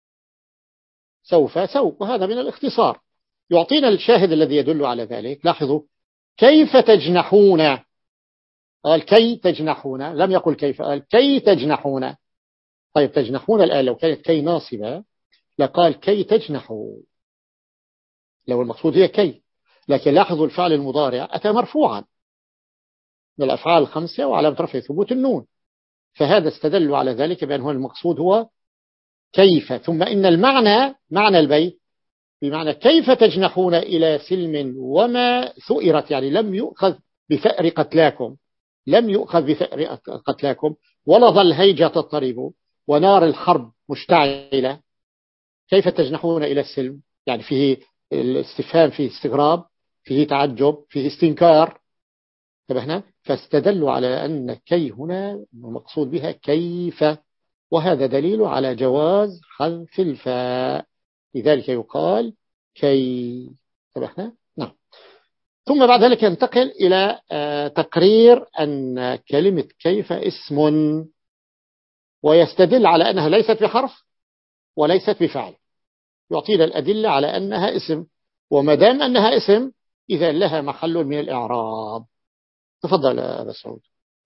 سوف سو، وهذا من الاختصار. يعطينا الشاهد الذي يدل على ذلك. لاحظوا كيف تجنحون، قال كي تجنحون، لم يقل كيف، قال كي تجنحون. طيب تجنحون الآن لو كانت كي ناصبة لقال كي تجنحوا، لو المقصود هي كي، لكن لاحظوا الفعل المضارع أتى مرفوعا من الأفعال الخمسة وعلامة رفعه ثبوت النون، فهذا استدل على ذلك بأنه المقصود هو كيف. ثم إن المعنى معنى البيت بمعنى كيف تجنحون إلى سلم وما ثؤرت، يعني لم يؤخذ بثأر قتلاكم، لم يؤخذ بثأر قتلاكم، ولظ الهيجة تضطرب ونار الحرب مشتعلة. كيف تجنحون إلى السلم، يعني فيه الاستفهام، فيه استغراب، فيه تعجب، فيه استنكار. انتبهنا؟ فاستدلوا على أن كي هنا المقصود بها كيف، وهذا دليل على جواز حذف الفاء، لذلك يقال كي. انتبهنا؟ نعم. ثم بعد ذلك ينتقل إلى تقرير أن كلمة كيف اسم، ويستدل على أنها ليست بحرف وليست بفعل، يعطينا الأدلة على أنها اسم، وما دام أنها اسم إذا لها محل من الإعراب. تفضل أبا سعود.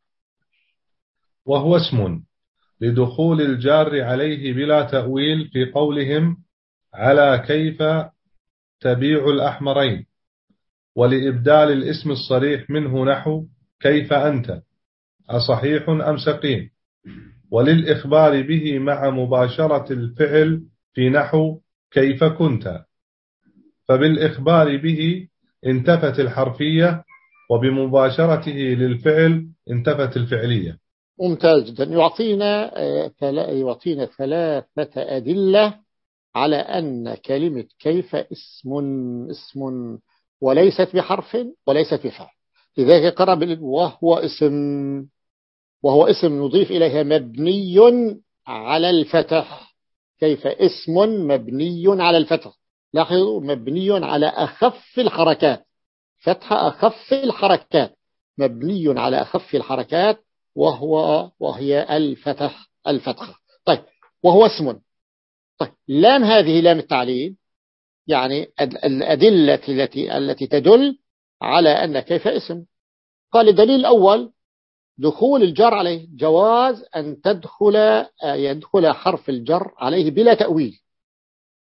وهو اسم لدخول الجار عليه بلا تأويل في قولهم على كيف تبيع الأحمرين، ولإبدال الاسم الصريح منه نحو كيف أنت أصحيح أم سقيم، وللإخبار به مع مباشرة الفعل في نحو كيف كنت. فبالإخبار به انتفت الحرفية، وبمباشرته للفعل انتفت الفعلية. ممتاز جدا. يعطينا يعطينا ثلاثة أدلة على أن كلمة كيف اسم اسم وليست بحرف وليست بفعل. لذلك قرأ وهو اسم، وهو اسم نضيف إليها مبني على الفتح. كيف اسم مبني على الفتح، لاحظوا مبني على أخف الحركات، فتح أخف الحركات، مبني على أخف الحركات وهو وهي الفتح الفتحة. طيب وهو اسم. طيب لام هذه لام التعليل، يعني الأدلة التي التي تدل على أن كيف اسم. قال الدليل الأول دخول الجر عليه، جواز أن تدخل يدخل حرف الجر عليه بلا تأويل.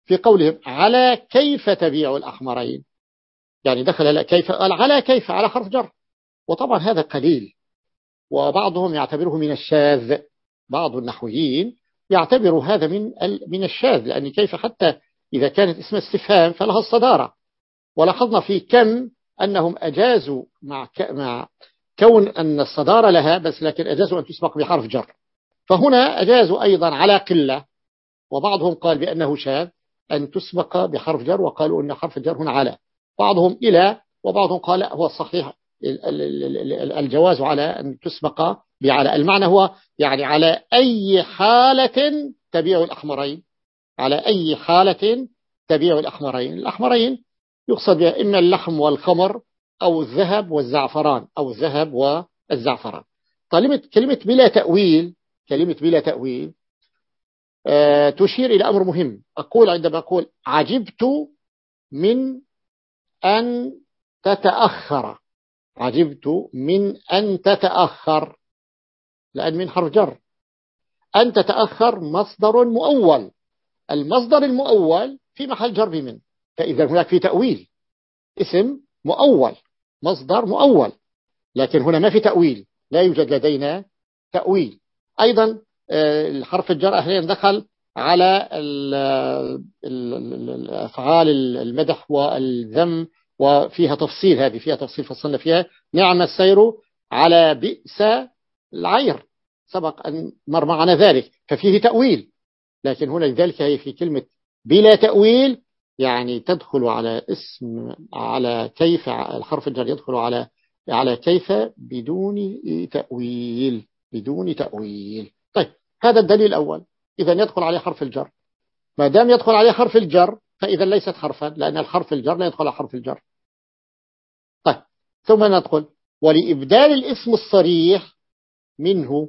في قولهم على كيف تبيع الأحمرين، يعني دخل كيف، قال على كيف، على حرف جر. وطبعا هذا قليل، وبعضهم يعتبره من الشاذ، بعض النحويين يعتبر هذا من من الشاذ، لأن كيف حتى إذا كانت اسم استفهام فلها الصدارة. ولاحظنا في كم أنهم أجازوا مع مع كون أن الصدارة لها، بس لكن أجازوا أن تسبق بحرف جر. فهنا أجازوا أيضا على قلة، وبعضهم قال بأنه شاذ أن تسبق بحرف جر، وقالوا أن حرف الجر هنا على، بعضهم إلى، وبعضهم قال هو الصحيح الجواز على أن تسبق بعلى. المعنى هو يعني على أي حالة تبيع الأحمرين، على أي حالة تبيع الأحمرين. الأحمرين يقصد بها إما اللحم والخمر أو الذهب والزعفران، أو الذهب والزعفران. كلمة كلمة بلا تأويل، كلمة بلا تأويل أه تشير إلى أمر مهم. أقول عندما أقول عجبت من أن تتأخر، عجبت من أن تتأخر، لأن من حرف جر. أن تتأخر مصدر مؤول، المصدر المؤول في محل جر بمن، فإذا هناك في تأويل، اسم مؤول مصدر مؤول، لكن هنا ما في تأويل، لا يوجد لدينا تأويل. أيضا الحرف الجر أحيانا دخل على الأفعال المدح والذم، وفيها تفصيل، هذه فيها تفصيل فصلنا فيها. نعم السير على بئس العير، سبق أن مر معنا ذلك، ففيه تأويل. لكن هنا لذلك هي في كلمة بلا تأويل، يعني تدخل على اسم، على كيف، الحرف الجر يدخل على على كيف بدون تأويل، بدون تأويل. طيب هذا الدليل الأول، إذا يدخل عليه حرف الجر. ما دام يدخل عليه حرف الجر فإذا ليست حرفا، لأن الحرف الجر لا يدخل على حرف الجر. طيب ثم ندخل ولإبدال الاسم الصريح منه،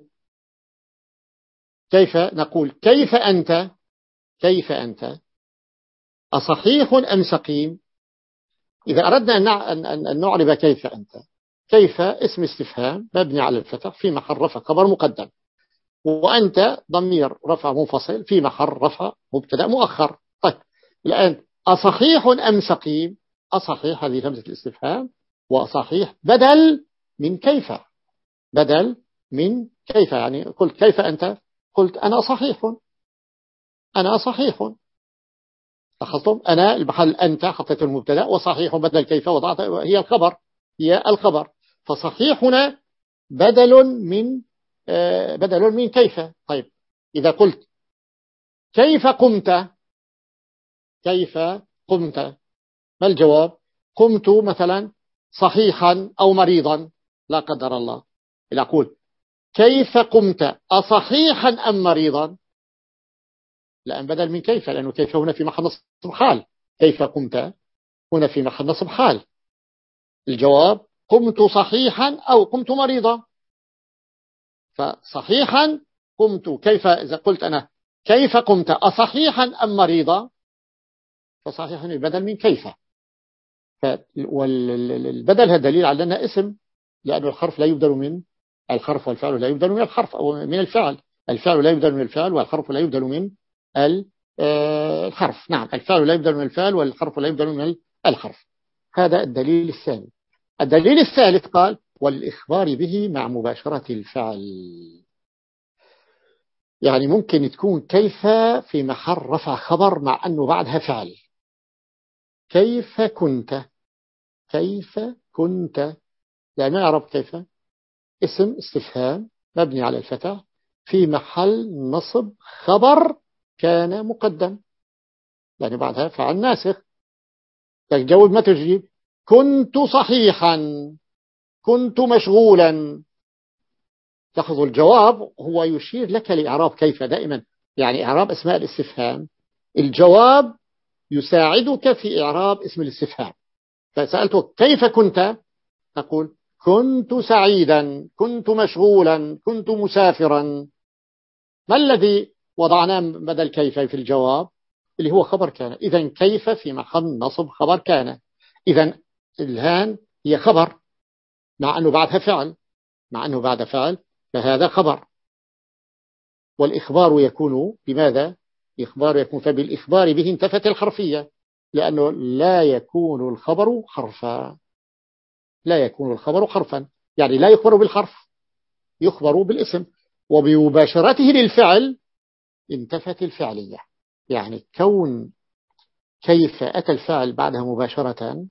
كيف نقول كيف أنت، كيف أنت أصحيح أم سقيم. إذا أردنا أن نعرب كيف أنت، كيف اسم استفهام مبني على الفتح في محل رفع خبر مقدم، وأنت ضمير رفع منفصل في محل رفع مبتدأ مؤخر. طيب الآن أصحيح أم سقيم، أصحيح هذه همزة الاستفهام، وصحيح بدل من كيف، بدل من كيف. يعني قلت كيف أنت، قلت أنا صحيح، أنا صحيح. لاحظتم أنا المحل أنت حطيت المبتدأ، وصحيح بدل كيف وضعت هي الخبر، هي الخبر. فصحيح هنا بدل من بدل من كيف. طيب إذا قلت كيف قمت، كيف قمت، ما الجواب؟ قمت مثلا صحيحا أو مريضا لا قدر الله. إذا أقول كيف قمت أصحيحا أم مريضا، لأن بدل من كيف، لأنه كيف هنا في محل نصب حال، كيف قمت هنا في محل نصب حال. الجواب قمت صحيحا أو قمت مريضا. فصحيحا قمت، كيف إذا قلت أنا كيف قمت أصحيحا أم مريضا، فصحيحا البدل من كيف. والبدل هذا دليل على أنه اسم، لأن الحرف لا يبدل من الحرف، والفعل لا يبدل من الحرف أو من الفعل، الفعل لا يبدل من الفعل والحرف لا يبدل من الحرف. نعم الفعل لا يبدل من الفعل والحرف لا يبدل من الحرف. هذا الدليل الثاني. الدليل الثالث قال والإخبار به مع مباشرة الفعل، يعني ممكن تكون كيف في محل رفع خبر مع أنه بعدها فعل. كيف كنت، كيف كنت، يعني ما يعرف كيف اسم استفهام مبني على الفتح في محل نصب خبر كان مقدم، يعني بعدها فعل ناسخ. تجاوب ما تجيب كنت صحيحا، كنت مشغولا. لاحظوا الجواب هو يشير لك لإعراب كيف دائما، يعني إعراب أسماء الاستفهام الجواب يساعدك في إعراب اسم الاستفهام. فسألته كيف كنت، تقول كنت سعيدا، كنت مشغولا، كنت مسافرا. ما الذي وضعناه بدل كيف في الجواب؟ اللي هو خبر كان. إذن كيف في محل نصب خبر كان. إذن الهان هي خبر مع أنه بعدها فعل، مع أنه بعد فعل فهذا خبر. والإخبار يكون بماذا؟ إخبار يكون، فبالإخبار به انتفت الحرفية، لأنه لا يكون الخبر حرفا، لا يكون الخبر حرفا، يعني لا يخبر بالحرف، يخبر بالاسم، وبمباشرته للفعل انتفت الفعلية. يعني كون كيف أتى الفعل بعدها مباشرة،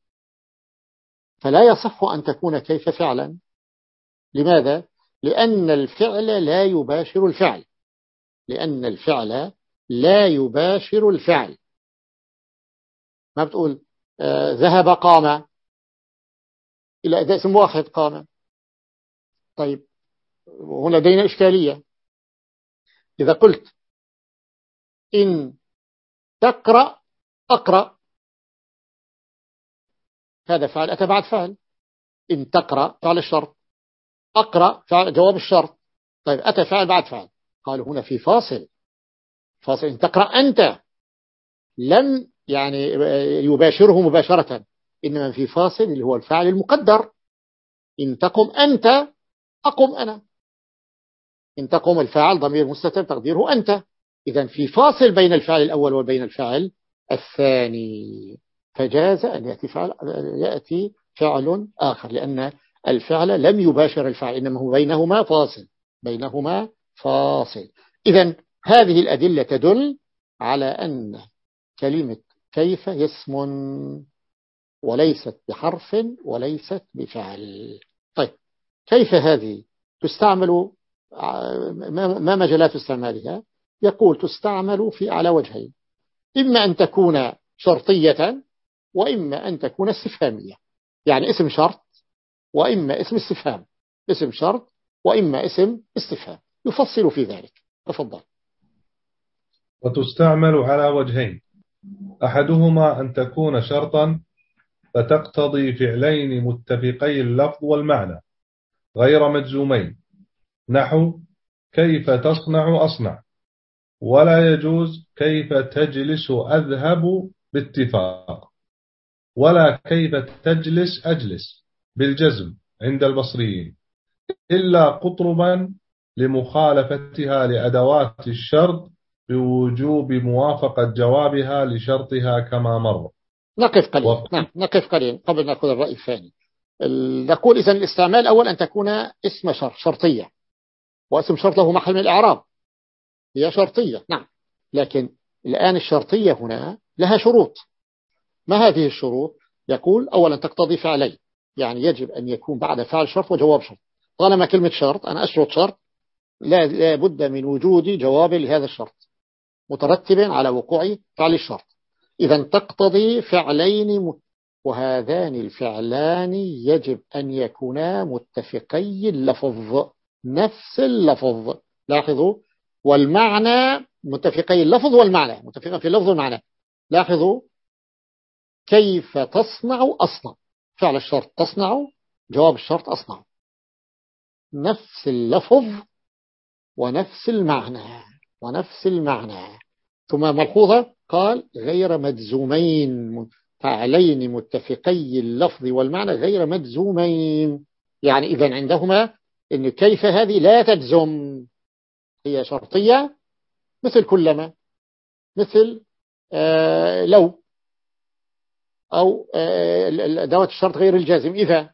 فلا يصح أن تكون كيف فعلا. لماذا؟ لأن الفعل لا يباشر الفعل، لأن الفعل لا يباشر الفعل. ما بتقول آه ذهب قام، إلا إذا اسم واحد قام. طيب هنا لدينا إشكالية. إذا قلت إن تقرأ أقرأ، هذا فعل أتى بعد فعل. إن تقرأ فعل الشرط، أقرأ فعل جواب الشرط. طيب أتى فعل بعد فعل، قالوا هنا في فاصل، فاصل. إن تقرأ أنت لم يعني يباشره مباشرة، إنما في فاصل اللي هو الفعل المقدر. إن تقم أنت أقم أنا، إن تقم الفاعل ضمير مستتر تقديره أنت. إذن في فاصل بين الفعل الأول وبين الفعل الثاني، فجاز أن يأتي فعل, يأتي فعل آخر، لأن الفعل لم يباشر الفعل، إنما هو بينهما فاصل، بينهما فاصل. إذن هذه الأدلة تدل على أن كلمة كيف اسم وليست بحرف وليست بفعل. طيب كيف هذه تستعمل؟ ما مجالات استعمالها؟ يقول تستعمل في على وجهين، إما أن تكون شرطية وإما أن تكون استفهامية. يعني اسم شرط وإما اسم استفهام، اسم شرط وإما اسم استفهام، يفصل في ذلك. تفضل. وتستعمل على وجهين، أحدهما أن تكون شرطا فتقتضي فعلين متفقي اللفظ والمعنى غير مجزومين، نحو كيف تصنع أصنع، ولا يجوز كيف تجلس أذهب باتفاق، ولا كيف تجلس أجلس بالجزم عند البصريين، إلا قطربا لمخالفتها لأدوات الشرط بوجوب موافقة جوابها لشرطها كما مر. نقف قليل و... نعم نقف قليل قبل نأخذ الرأي الثاني. نقول إذن الاستعمال الأول أن تكون اسم شرط، شرطية، واسم شرط له محل من الإعراب، هي شرطية نعم. لكن الآن الشرطية هنا لها شروط. ما هذه الشروط؟ يقول أولا تقتضي فعلين، يعني يجب أن يكون بعد فعل شرط وجواب شرط. طالما كلمة شرط أنا أشرط شرط، لا بد من وجود جواب لهذا الشرط مترتبا على وقوع فعل الشرط. إذا تقتضي فعلين، وهذان الفعلان يجب أن يكونا متفقي اللفظ، نفس اللفظ. لاحظوا، والمعنى متفقي اللفظ والمعنى، متفقا في اللفظ والمعنى. لاحظوا كيف تصنع أصنع، فعل الشرط تصنع، جواب الشرط أصنع، نفس اللفظ ونفس المعنى ونفس المعنى. ثم ملحوظة قال غير مجزومين، فعلين متفقي اللفظ والمعنى غير مجزومين. يعني إذن عندهما إن كيف هذه لا تجزم، هي شرطية مثل كلما، مثل آه لو، أو آه أدوات الشرط غير الجازم إذا.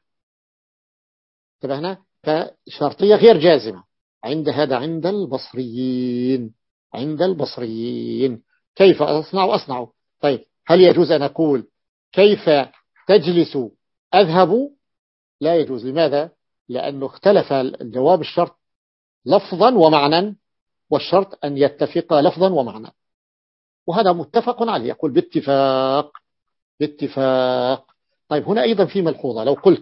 انتبهنا؟ فشرطية غير جازمة عند هذا، عند البصريين، عند البصريين. كيف أصنع أصنع. طيب هل يجوز أن أقول كيف تجلس أذهب؟ لا يجوز. لماذا؟ لأنه اختلف الجواب الشرط لفظا ومعنى، والشرط أن يتفق لفظا ومعنى، وهذا متفق عليه. يقول باتفاق، باتفاق. طيب هنا أيضا في ملحوظة، لو قلت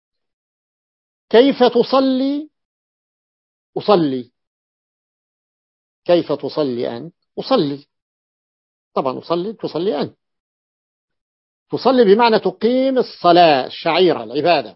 كيف تصلي أصلي، كيف تصلي أنت أصلي، طبعا أصلي تصلي أنت، تصلي بمعنى تقيم الصلاة الشعيرة العبادة،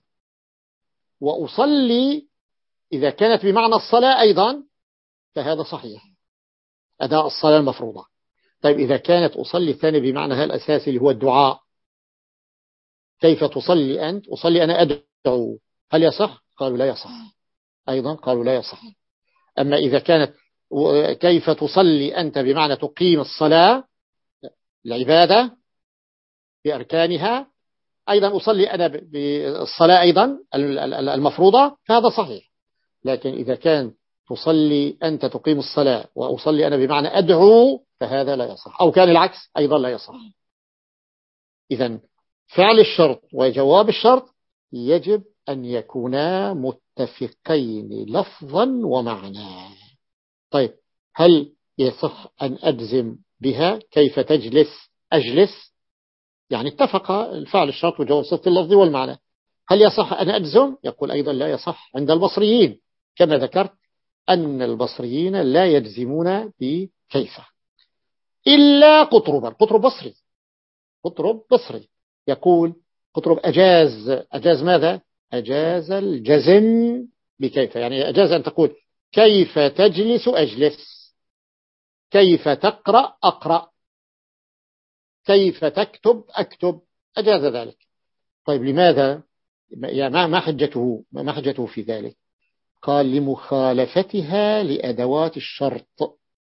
وأصلي إذا كانت بمعنى الصلاة أيضا فهذا صحيح، أداء الصلاة المفروضة. طيب إذا كانت أصلي الثاني بمعنى الأساسي اللي هو الدعاء، كيف تصلي أنت أصلي أنا أدعو، هل يصح؟ قالوا لا يصح، أيضا قالوا لا يصح. أما إذا كانت كيف تصلي أنت بمعنى تقيم الصلاة العبادة بأركانها، أيضا أصلي أنا بالصلاة أيضا المفروضة، فهذا صحيح. لكن إذا كان تصلي أنت تقيم الصلاة وأصلي أنا بمعنى أدعو، فهذا لا يصح، أو كان العكس أيضا لا يصح. إذن فعل الشرط وجواب الشرط يجب أن يكونا متفقين لفظا ومعنى. طيب، هل يصح أن أجزم بها كيف تجلس أجلس؟ يعني اتفق الفعل الشرط وجواب الشرط اللفظي والمعنى. هل يصح أن أجزم؟ يقول أيضا لا يصح عند البصريين، كما ذكرت أن البصريين لا يجزمون بكيف إلا قطربا. قطرب بصري، قطرب بصري يقول، قطرب أجاز أجاز ماذا؟ أجاز الجزم بكيف، يعني أجاز أن تقول كيف تجلس أجلس، كيف تقرأ أقرأ، كيف تكتب أكتب، أجاز ذلك. طيب لماذا؟ يعني ما حجته ما حجته في ذلك؟ قال لمخالفتها لأدوات الشرط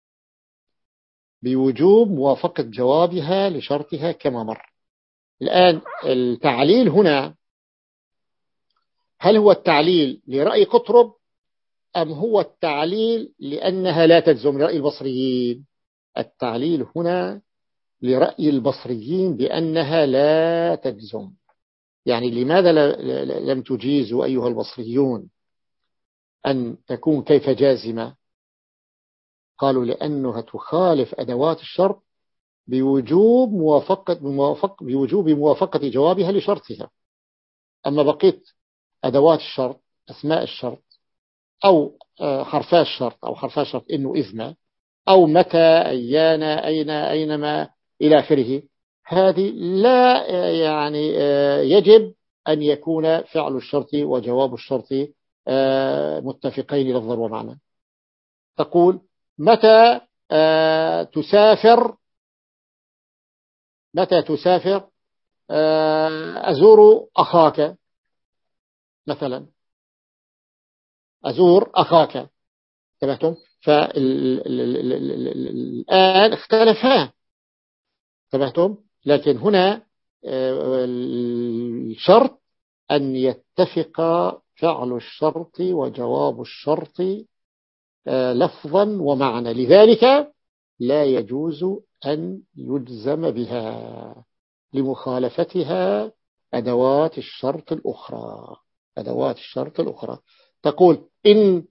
بوجوب موافقة جوابها لشرطها كما مر. الآن التعليل هنا، هل هو التعليل لرأي قطرب أم هو التعليل لأنها لا تجزم لرأي البصريين؟ التعليل هنا لرأي البصريين بأنها لا تجزم. يعني لماذا لم تجيزوا أيها البصريون أن تكون كيف جازمة؟ قالوا لأنها تخالف أدوات الشرط بوجوب موافقة موافق بوجوب موافقة جوابها لشرطها. أما بقيت أدوات الشرط، أسماء الشرط، أو حرفاء الشرط أو حرفاء الشرط إنه إذن أو متى أيان أين أينما إلى آخره، هذه لا يعني يجب أن يكون فعل الشرط وجواب الشرط متفقين لفظا ومعنى. تقول متى تسافر، متى تسافر أزور أخاك مثلا، أزور أخاك، تبعتم؟ فالآن اختلفا، تبعتم؟ لكن هنا الشرط أن يتفق فعل الشرط وجواب الشرط لفظا ومعنى، لذلك لا يجوز أن يجزم بها لمخالفتها أدوات الشرط الأخرى. أدوات الشرط الأخرى تقول إن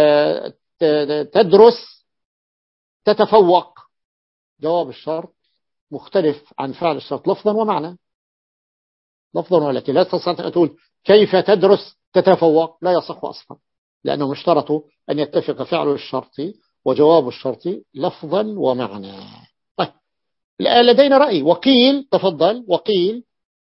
تدرس تتفوق، جواب الشرط مختلف عن فعل الشرط لفظا ومعنى، لفظا، ولكن لا تستطيع أن تقول كيف تدرس تتفوق، لا يصح أصلا، لأنهم اشترطوا أن يتفق فعل الشرط وجواب الشرط لفظا ومعنى. طيب، الآن لدينا رأي وقيل، تفضل. وقيل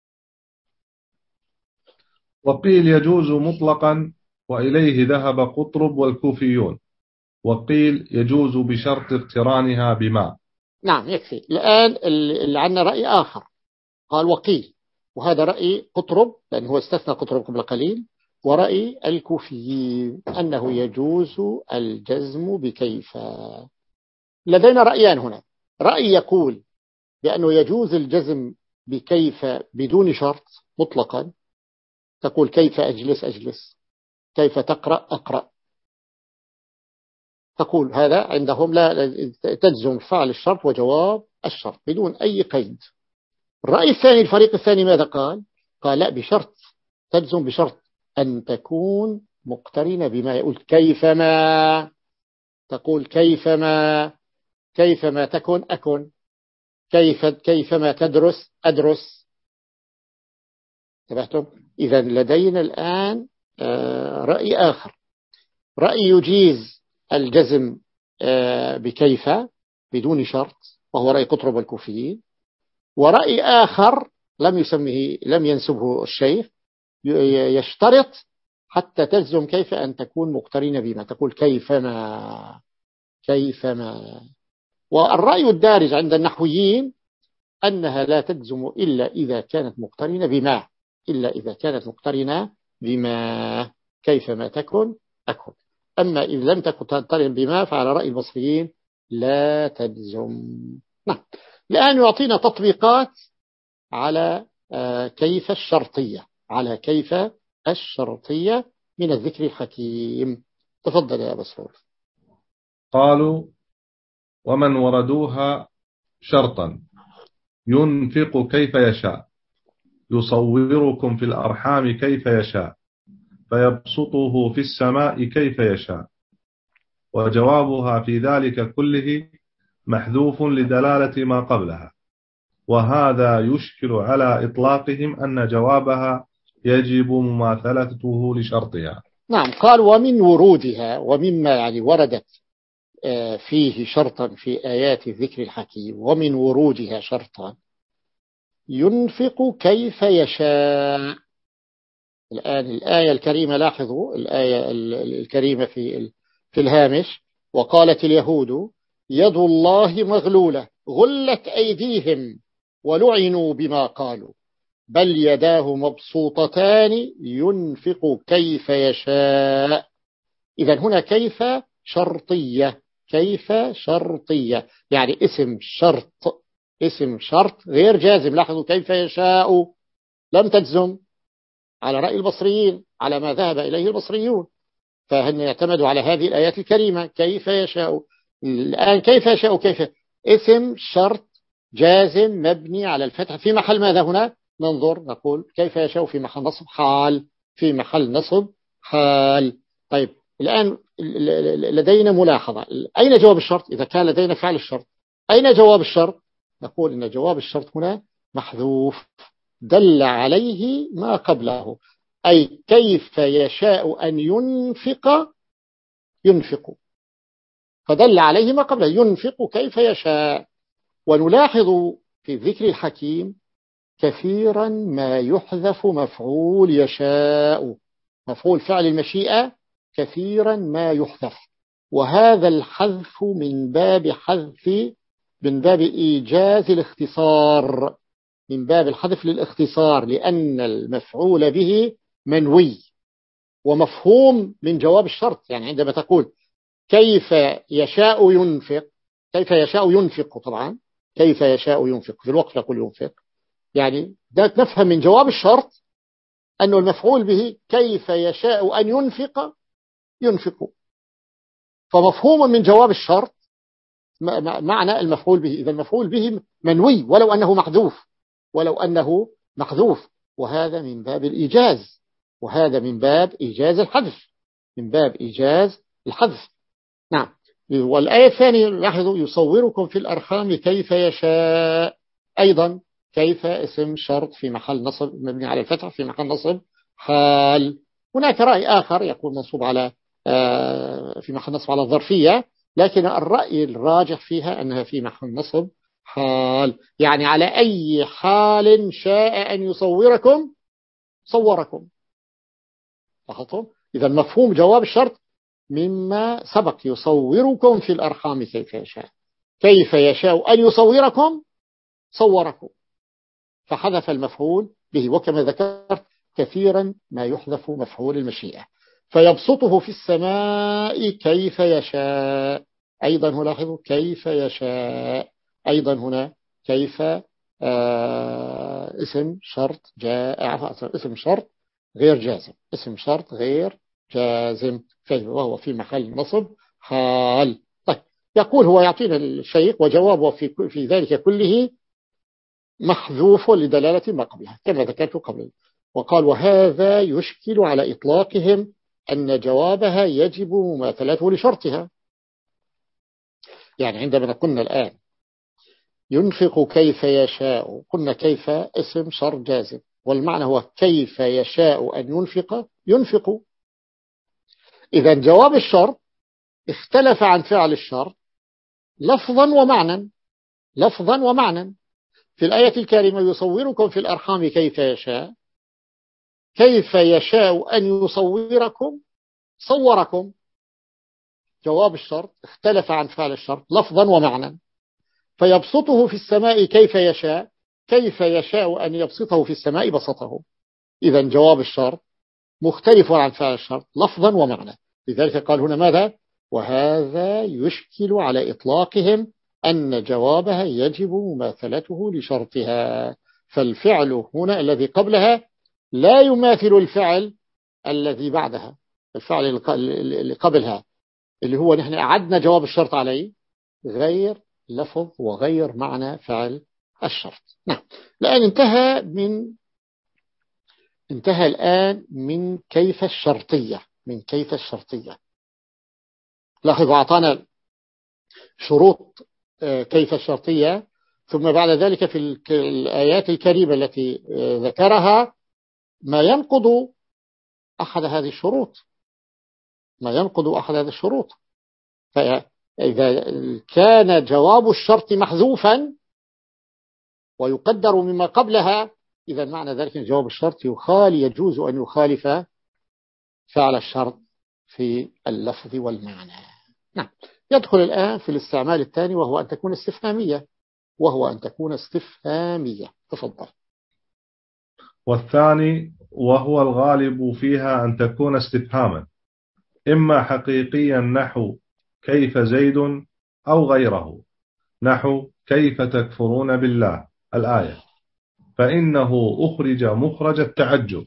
وقيل يجوز مطلقا وإليه ذهب قطرب والكوفيون، وقيل يجوز بشرط اقترانها بما. نعم يكفي. الآن اللي عندنا رأي آخر قال وقيل، وهذا رأي قطرب لأنه هو استثنى قطرب قبل قليل، ورأي الكوفيين أنه يجوز الجزم بكيف. لدينا رأيان هنا، رأي يقول بأنه يجوز الجزم بكيف بدون شرط مطلقا، تقول كيف أجلس أجلس، كيف تقرأ أقرأ، تقول هذا عندهم لا تجزم فعل الشرط وجواب الشرط بدون أي قيد. الرأي الثاني، الفريق الثاني ماذا قال؟ قال لا، بشرط، تجزم بشرط أن تكون مقترنة بما، يقول كيفما، تقول كيفما، كيفما تكن أكن، كيف كيفما تدرس أدرس، تبعتم؟ إذا لدينا الآن رأي آخر، رأي يجيز الجزم بكيف بدون شرط، وهو رأي قطرب الكوفيين، ورأي آخر لم يسمه لم ينسبه الشيخ، يشترط حتى تجزم كيف أن تكون مقترنة بما، تقول كيفما كيفما. والرأي الدارج عند النحويين أنها لا تجزم إلا إذا كانت مقترنة بما، إلا إذا كانت مقترنة بما، كيفما تكن أكن. أما إذا لم تكن تقترن بما فعلى رأي البصريين لا تجزم. نعم. الآن يعطينا تطبيقات على كيف الشرطية، على كيف الشرطية من الذكر الحكيم. تفضل يا بسرور. قالوا ومن وردوها شرطا ينفق كيف يشاء يصوركم في الأرحام كيف يشاء فيبسطه في السماء كيف يشاء، وجوابها في ذلك كله محذوف لدلالة ما قبلها، وهذا يشكل على إطلاقهم أن جوابها يجب مماثلته لشرطها. نعم. قال ومن ورودها، ومما يعني وردت فيه شرطا في آيات الذكر الحكيم، ومن ورودها شرطا ينفق كيف يشاء. الآن الآية الكريمة، لاحظوا الآية الكريمة في في الهامش: وقالت اليهود يد الله مغلولة غلت أيديهم ولعنوا بما قالوا بل يداه مبسوطتان ينفق كيف يشاء. إذن هنا كيف شرطية، كيف شرطية يعني اسم شرط، اسم شرط غير جازم. لاحظوا كيف يشاء لم تجزم على رأي البصريين، على ما ذهب إليه البصريون، فهن يعتمدوا على هذه الآيات الكريمة كيف يشاء. الآن كيف يشاء، كيف اسم شرط جازم مبني على الفتح في محل ماذا هنا؟ ننظر نقول كيف يشاء في محل نصب حال، في محل نصب حال. طيب الآن لدينا ملاحظة، أين جواب الشرط؟ إذا كان لدينا فعل الشرط أين جواب الشرط؟ نقول إن جواب الشرط هنا محذوف، دل عليه ما قبله، أي كيف يشاء أن ينفق ينفق، فدل عليه ما قبله ينفق كيف يشاء. ونلاحظ في الذكر الحكيم كثيرا ما يحذف مفعول يشاء، مفعول فعل المشيئة كثيرا ما يحذف، وهذا الحذف من باب حذف، من باب إيجاز الاختصار، من باب الحذف للاختصار، لأن المفعول به منوي ومفهوم من جواب الشرط. يعني عندما تقول كيف يشاء ينفق، كيف يشاء ينفق، طبعا كيف يشاء ينفق في الوقت يقول ينفق، يعني ده نفهم من جواب الشرط أنه المفعول به كيف يشاء أن ينفق ينفق، فمفهوم من جواب الشرط معنى المفعول به. إذا المفعول به منوي ولو أنه محذوف، ولو أنه محذوف، وهذا من باب الإيجاز، وهذا من باب إيجاز الحذف، من باب إيجاز الحذف. نعم. والآية الثانية لاحظوا يصوركم في الأرحام كيف يشاء، أيضا كيف اسم شرط في محل نصب مبني على الفتح في محل نصب حال. هناك رأي آخر يكون منصوب على في محل نصب على الظرفية، لكن الرأي الراجح فيها أنها في محل نصب حال، يعني على أي حال شاء أن يصوركم صوركم. لاحظتم؟ إذا مفهوم جواب الشرط مما سبق يصوركم في الأرحام كيف يشاء، كيف يشاء أن يصوركم صوركم، فحذف المفعول به. وكما ذكرت كثيرا ما يحذف مفعول المشيئة. فيبسطه في السماء كيف يشاء، أيضا هنا كيف يشاء، أيضا هنا كيف آه اسم شرط جاء اسم شرط غير جازم، اسم شرط غير جازم وهو في محل نصب حال. طيب يقول هو يعطينا الشيخ وجوابه في في ذلك كله محذوف لدلالة ما قبلها كما ذكرت قبل. وقال وهذا يشكل على إطلاقهم أن جوابها يجب مماثلته لشرطها. يعني عندما قلنا الآن ينفق كيف يشاء، قلنا كيف اسم شرط جازم، والمعنى هو كيف يشاء أن ينفق ينفق. إذا جواب الشرط اختلف عن فعل الشرط لفظا ومعنى، لفظا ومعنى. في الآية الكريمة يصوركم في الأرحام كيف يشاء، كيف يشاء أن يصوركم صوركم. جواب الشرط اختلف عن فعل الشرط لفظا ومعنى. فيبسطه في السماء كيف يشاء، كيف يشاء أن يبسطه في السماء بسطه. إذا جواب الشرط مختلف عن فعل الشرط لفظا ومعنى. لذلك قال هنا ماذا؟ وهذا يشكل على إطلاقهم أن جوابها يجب مماثلته لشرطها، فالفعل هنا الذي قبلها لا يماثل الفعل الذي بعدها. الفعل اللي قبلها اللي هو نحن أعدنا جواب الشرط عليه غير لفظ وغير معنى فعل الشرط. نعم. الآن انتهى من انتهى الآن من كيف الشرطية من كيف الشرطية لاحظوا أعطانا شروط كيف الشرطية، ثم بعد ذلك في الآيات الكريمة التي ذكرها ما ينقض أحد هذه الشروط ما ينقض أحد هذه الشروط فإذا كان جواب الشرط محذوفا ويقدر مما قبلها، إذا معنى ذلك أن جواب الشرط يخالي يجوز أن يخالف فعل الشرط في اللفظ والمعنى. نعم. يدخل الآن في الاستعمال الثاني وهو أن تكون استفهامية وهو أن تكون استفهامية. تفضل. والثاني وهو الغالب فيها أن تكون استفهاما إما حقيقيا نحو كيف زيد أو غيره نحو كيف تكفرون بالله الآية، فإنه أخرج مخرج التعجب.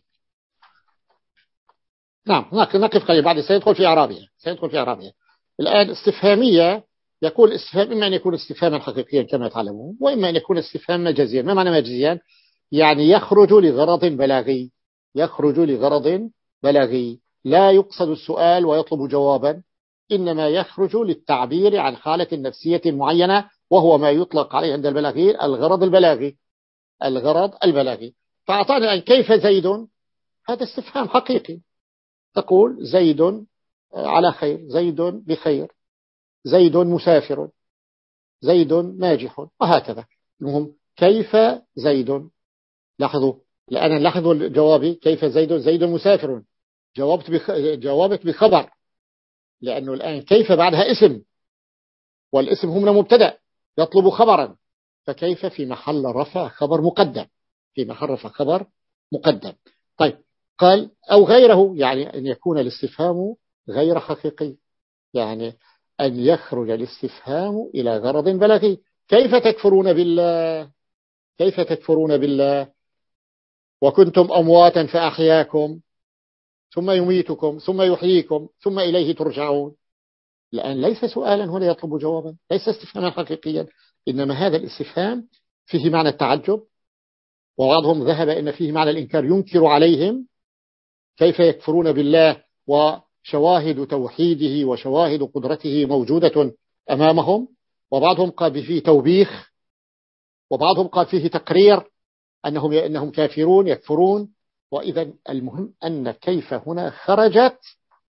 نعم. نقف قليل بعد سيدخل في إعرابها سيدخل في إعرابها. الآن استفهامية يكون استفهام إما أن يكون استفهاما حقيقيا كما تعلمون، وإما أن يكون استفهاما مجازيا. ما معنى مجازيا؟ يعني يخرج لغرض بلاغي يخرج لغرض بلاغي لا يقصد السؤال ويطلب جوابا، إنما يخرج للتعبير عن حالة نفسية معينة، وهو ما يطلق عليه عند البلاغيين الغرض البلاغي الغرض البلاغي. فأعطانا أن كيف زيد، هذا استفهام حقيقي، تقول زيد على خير، زيد بخير، زيد مسافر، زيد ناجح، وهكذا. المهم كيف زيد. لاحظوا الآن لاحظوا جوابي كيف زيد زيد مسافر، جاوبت بخ... جاوبت بخبر، لأنه الآن كيف بعدها اسم، والاسم هم مبتدأ يطلب خبرا، فكيف في محل رفع خبر مقدم في محل رفع خبر مقدم. طيب قال أو غيره، يعني أن يكون الاستفهام غير حقيقي، يعني أن يخرج الاستفهام إلى غرض بلاغي. كيف تكفرون بالله كيف تكفرون بالله وكنتم أمواتا فأحياكم ثم يميتكم ثم يحييكم ثم إليه ترجعون. الآن ليس سؤالا هنا يطلب جوابا، ليس استفهاما حقيقيا، إنما هذا الاستفهام فيه معنى التعجب، وبعضهم ذهب إن فيه معنى الإنكار، ينكر عليهم كيف يكفرون بالله وشواهد توحيده وشواهد قدرته موجودة أمامهم. وبعضهم قال فيه توبيخ، وبعضهم قال فيه تقرير أنهم أنهم كافرون يكفرون. وإذا المهم أن كيف هنا خرجت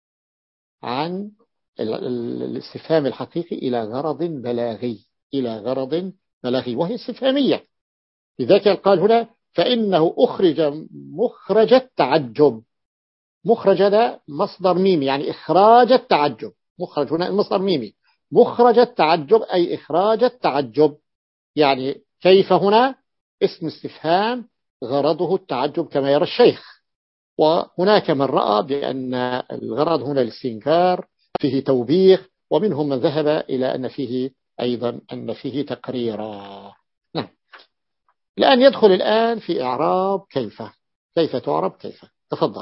عن الاستفهام الحقيقي إلى غرض بلاغي إلى غرض بلاغي وهي استفهامية. لذلك قال هنا فإنه أخرج مخرج التعجب. مخرج هذا مصدر ميمي، يعني إخراج التعجب. مخرج هنا مصدر ميمي، مخرج التعجب أي إخراج التعجب. يعني كيف هنا اسم استفهام غرضه التعجب كما يرى الشيخ، وهناك من رأى بأن الغرض هنا الاستنكار فيه توبيخ، ومنهم من ذهب إلى أن فيه أيضا أن فيه تقريرا. نعم. الآن يدخل الآن في إعراب كيف كيف تعرب كيف. تفضل.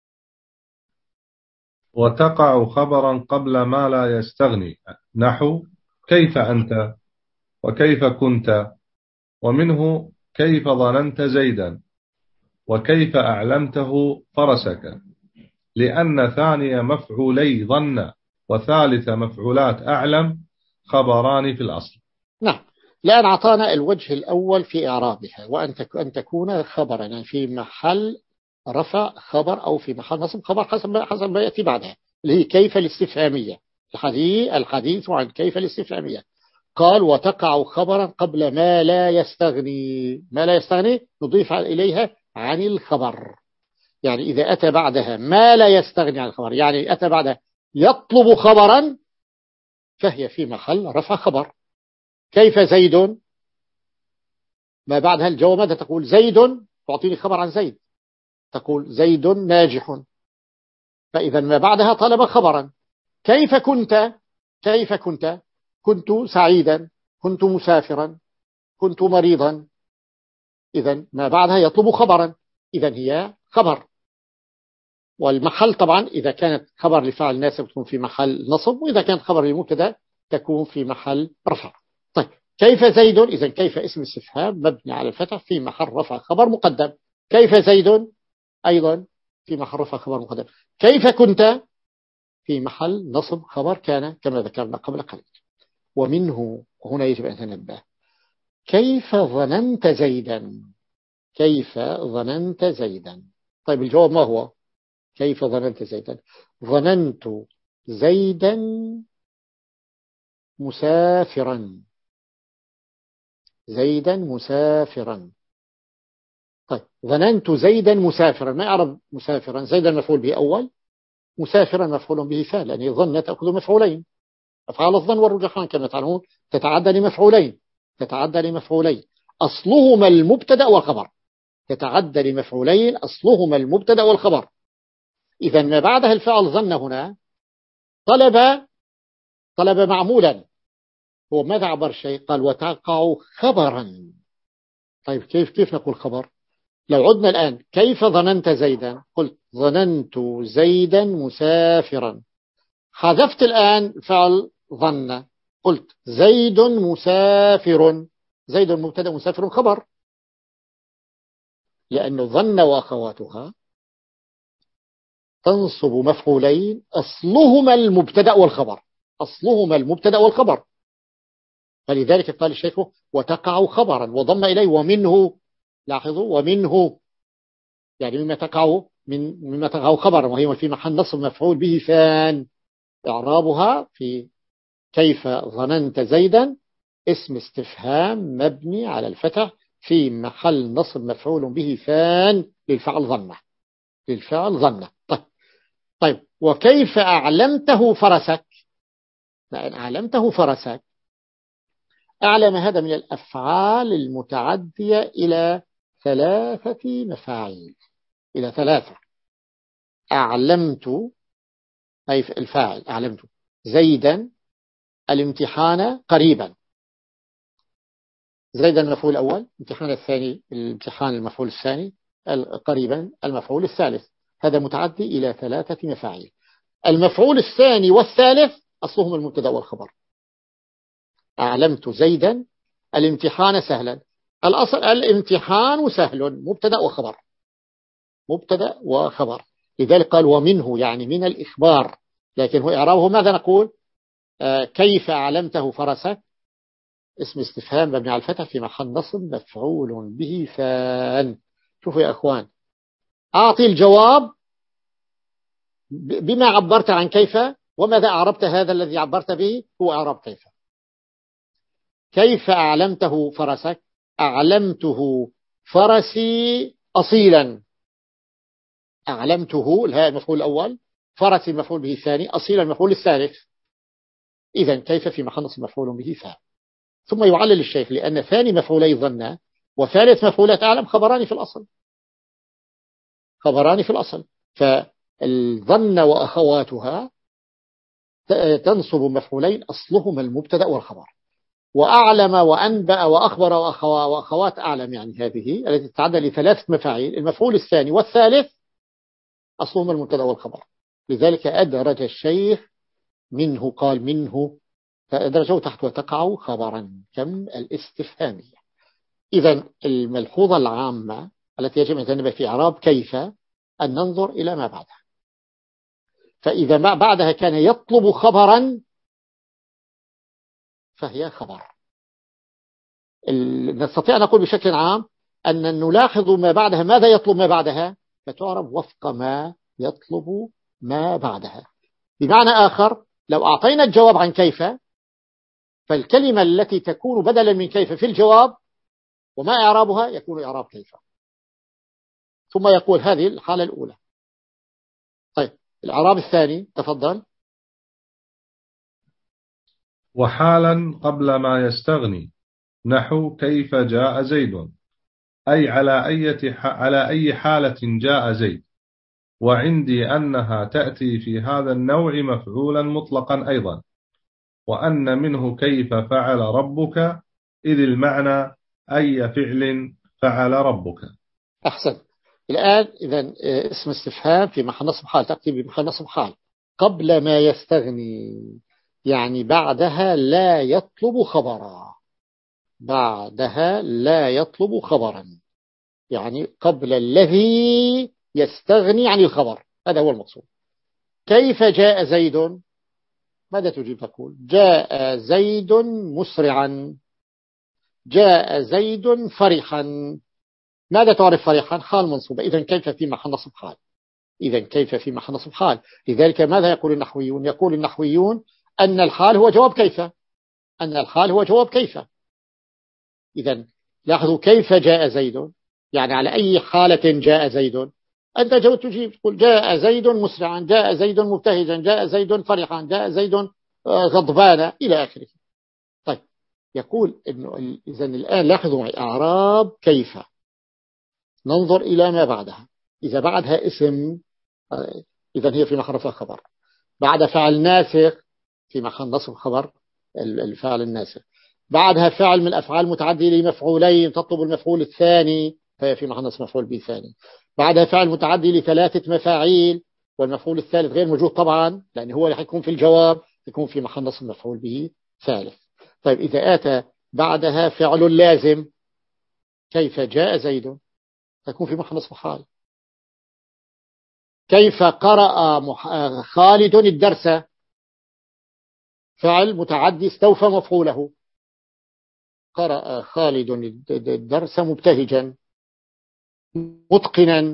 وتقع خبرا قبل ما لا يستغني نحو كيف أنت وكيف كنت، ومنه كيف ظننت زيدا وكيف أعلمته فرسك، لأن ثاني مفعولي ظن وثالث مفعولات أعلم خبران في الأصل. نعم. الآن أعطانا الوجه الأول في إعرابها، وأن أن تكون خبرا يعني في محل رفع خبر أو في محل نصب خبر حسب حسب ما يأتي بعدها، اللي هي كيف الاستفهامية. الحديث الحديث عن كيف الاستفهامية. قال وتقع خبرا قبل ما لا يستغني. ما لا يستغني نضيف إليها عن الخبر، يعني إذا أتى بعدها ما لا يستغني عن الخبر، يعني أتى بعدها يطلب خبرا، فهي في محل رفع خبر. كيف زيد، ما بعدها الجواب ماذا تقول؟ زيد، تعطيني خبر عن زيد، تقول زيد ناجح. فإذا ما بعدها طلب خبرا. كيف كنت؟ كيف كنت؟ كنت سعيدا، كنت مسافرا، كنت مريضا. إذا ما بعدها يطلب خبرا، إذا هي خبر. والمحل طبعا إذا كانت خبر لفعل ناسب تكون في محل نصب، وإذا كانت خبر للمبتدا تكون في محل رفع. طيب كيف زيد؟ إذا كيف اسم استفهام مبني على الفتح في محل رفع خبر مقدم. كيف زيد؟ أيضا في محل رفع خبر مقدم. كيف كنت؟ في محل نصب خبر كان كما ذكرنا قبل قليل. ومنه هنا يجب أن نتنبه، كيف ظننت زيدا؟ كيف ظننت زيدا؟ طيب الجواب ما هو؟ كيف ظننت زيدا؟ ظننت زيدا مسافرا. زيدا مسافرا. طيب ظننت زيدا مسافرا، ما أعرف مسافرا؟ زيدا مفعول به أول، مسافرا مفعول به ثاني، لأن ظن تأخذ مفعولين. أفعال الظن والرجحان كما تعلمون تتعدى لمفعولين، تتعدى لمفعولين أصلهما المبتدأ والخبر، تتعدى لمفعولين أصلهما المبتدأ والخبر. إذا ما بعدها الفعل ظن هنا طلب طلب معمولا، هو ماذا عبر شيء؟ قال وتقع خبرا. طيب كيف كيف نقول خبر؟ لو عدنا الآن كيف ظننت زيدا؟ قلت ظننت زيدا مسافرا. حذفت الآن فعل ظن، قلت زيد مسافر. زيد مبتدا مسافر خبر، لأنه ظن وأخواتها تنصب مفعولين أصلهما المبتدا والخبر، أصلهما المبتدا والخبر. فلذلك قال الشيخ وتقع خبرا وضم إليه ومنه، لاحظوا ومنه يعني مما تقع من مما تقع خبرا، وهي في محل نصب مفعول به فان. إعرابها في كيف ظننت زيدا اسم استفهام مبني على الفتح في محل نصب مفعول به فان للفعل ظنه، للفعل ظنه. طيب. طيب وكيف أعلمته فرسك؟ لأن أعلمته فرسك، أعلم هذا من الأفعال المتعدية إلى ثلاثة مفاعيل، إلى ثلاثة. أعلمت أي الفاعل، أعلمت زيدا الامتحان قريبا. زيدا المفعول الأول، امتحان الثاني الامتحان المفعول الثاني، قريبا المفعول الثالث. هذا متعدي إلى ثلاثة مفاعيل. المفعول الثاني والثالث أصلهم المبتدا والخبر. أعلمت زيدا الامتحان سهلا، الأصل الامتحان سهل مبتدا وخبر، مبتدا وخبر. لذلك قال ومنه يعني من الإخبار، لكن هو إعرابه ماذا نقول؟ آه كيف أعلمته فرسك اسم استفهام مبني على الفتح في محل نصب مفعول به فان. شوفوا يا أخوان، أعطي الجواب بما عبرت عن كيف، وماذا أعربت هذا الذي عبرت به هو أعراب كيف. كيف أعلمته فرسك؟ أعلمته فرسي أصيلا. أعلمته الهاء المفعول الأول، فرسي المفعول به الثاني، أصيلا المفعول الثالث. إذا كيف في محل نصب مفعول به فان. ثم يعلل الشيخ لأن ثاني مفعولي ظن وثالث مفعولات أعلم خبران في الأصل، خبران في الأصل. فالظن وأخواتها تنصب مفعولين أصلهما المبتدا والخبر. وأعلم وأنبأ وأخبر وأخوات أعلم، يعني هذه التي تتعدى لثلاثة مفاعيل، المفعول الثاني والثالث أصلهما المبتدا والخبر. لذلك أدرج الشيخ منه، قال منه فأدرجه تحت وتقع خبرا كم الاستفهامية. إذا الملحوظة العامة التي يجب أن ننتبه في إعراب كيف أن ننظر إلى ما بعدها. فإذا ما بعدها كان يطلب خبرا فهي خبر. نستطيع أن نقول بشكل عام أن نلاحظ ما بعدها ماذا يطلب ما بعدها، فتعرب وفق ما يطلب ما بعدها. بمعنى آخر لو أعطينا الجواب عن كيف، فالكلمة التي تكون بدلا من كيف في الجواب وما إعرابها يكون إعراب كيف. ثم يقول هذه الحالة الأولى. طيب الإعراب الثاني تفضل. وحالا قبل ما يستغني نحو كيف جاء زيد، أي على أي على أي حالة جاء زيد. وعندي أنها تأتي في هذا النوع مفعولا مطلقا أيضا، وأن منه كيف فعل ربك، إذ المعنى أي فعل فعل ربك. أحسن. الآن إذن اسم استفهام في محل نصب حال، تأتي بمحل نصب حال قبل ما يستغني، يعني بعدها لا يطلب خبرا، بعدها لا يطلب خبرا، يعني قبل الذي يستغني عن الخبر، هذا هو المقصود. كيف جاء زيد؟ ماذا تجيب؟ تقول جاء زيد مسرعا، جاء زيد فرحا. ماذا تعرف فرحا؟ حال منصوبة، إذن كيف في محل نصب حال، إذن كيف في محل نصب حال. لذلك ماذا يقول النحويون؟ يقول النحويون أن الحال هو جواب كيف، أن الحال هو جواب كيف. إذن لاحظوا كيف جاء زيد، يعني على أي حالة جاء زيد. أنت جو تجيب تقول جاء زيد مسرعا، جاء زيد مبتهجا، جاء زيد فرحا، جاء زيد غضبان إلى آخره. طيب يقول إنه إذن الآن لاحظوا معي أعراب كيف، ننظر إلى ما بعدها. إذا بعدها اسم إذن هي في محل رفع خبر، بعد فعل ناسخ في محل نصب خبر الفعل الناسخ، بعدها فعل من أفعال متعدي لمفعولين تطلب المفعول الثاني فهي في محل نصب مفعول به ثاني، بعدها فعل متعدي لثلاثة مفاعيل والمفعول الثالث غير موجود طبعا لأن هو اللي حيكون في الجواب، يكون في محل نصب مفعول به ثالث. طيب إذا أتى بعدها فعل لازم كيف جاء زيد تكون في محل نصب حال. كيف قرأ خالد الدرس، فعل متعدي استوفى مفعوله، قرأ خالد الدرس مبتهجا متقنا،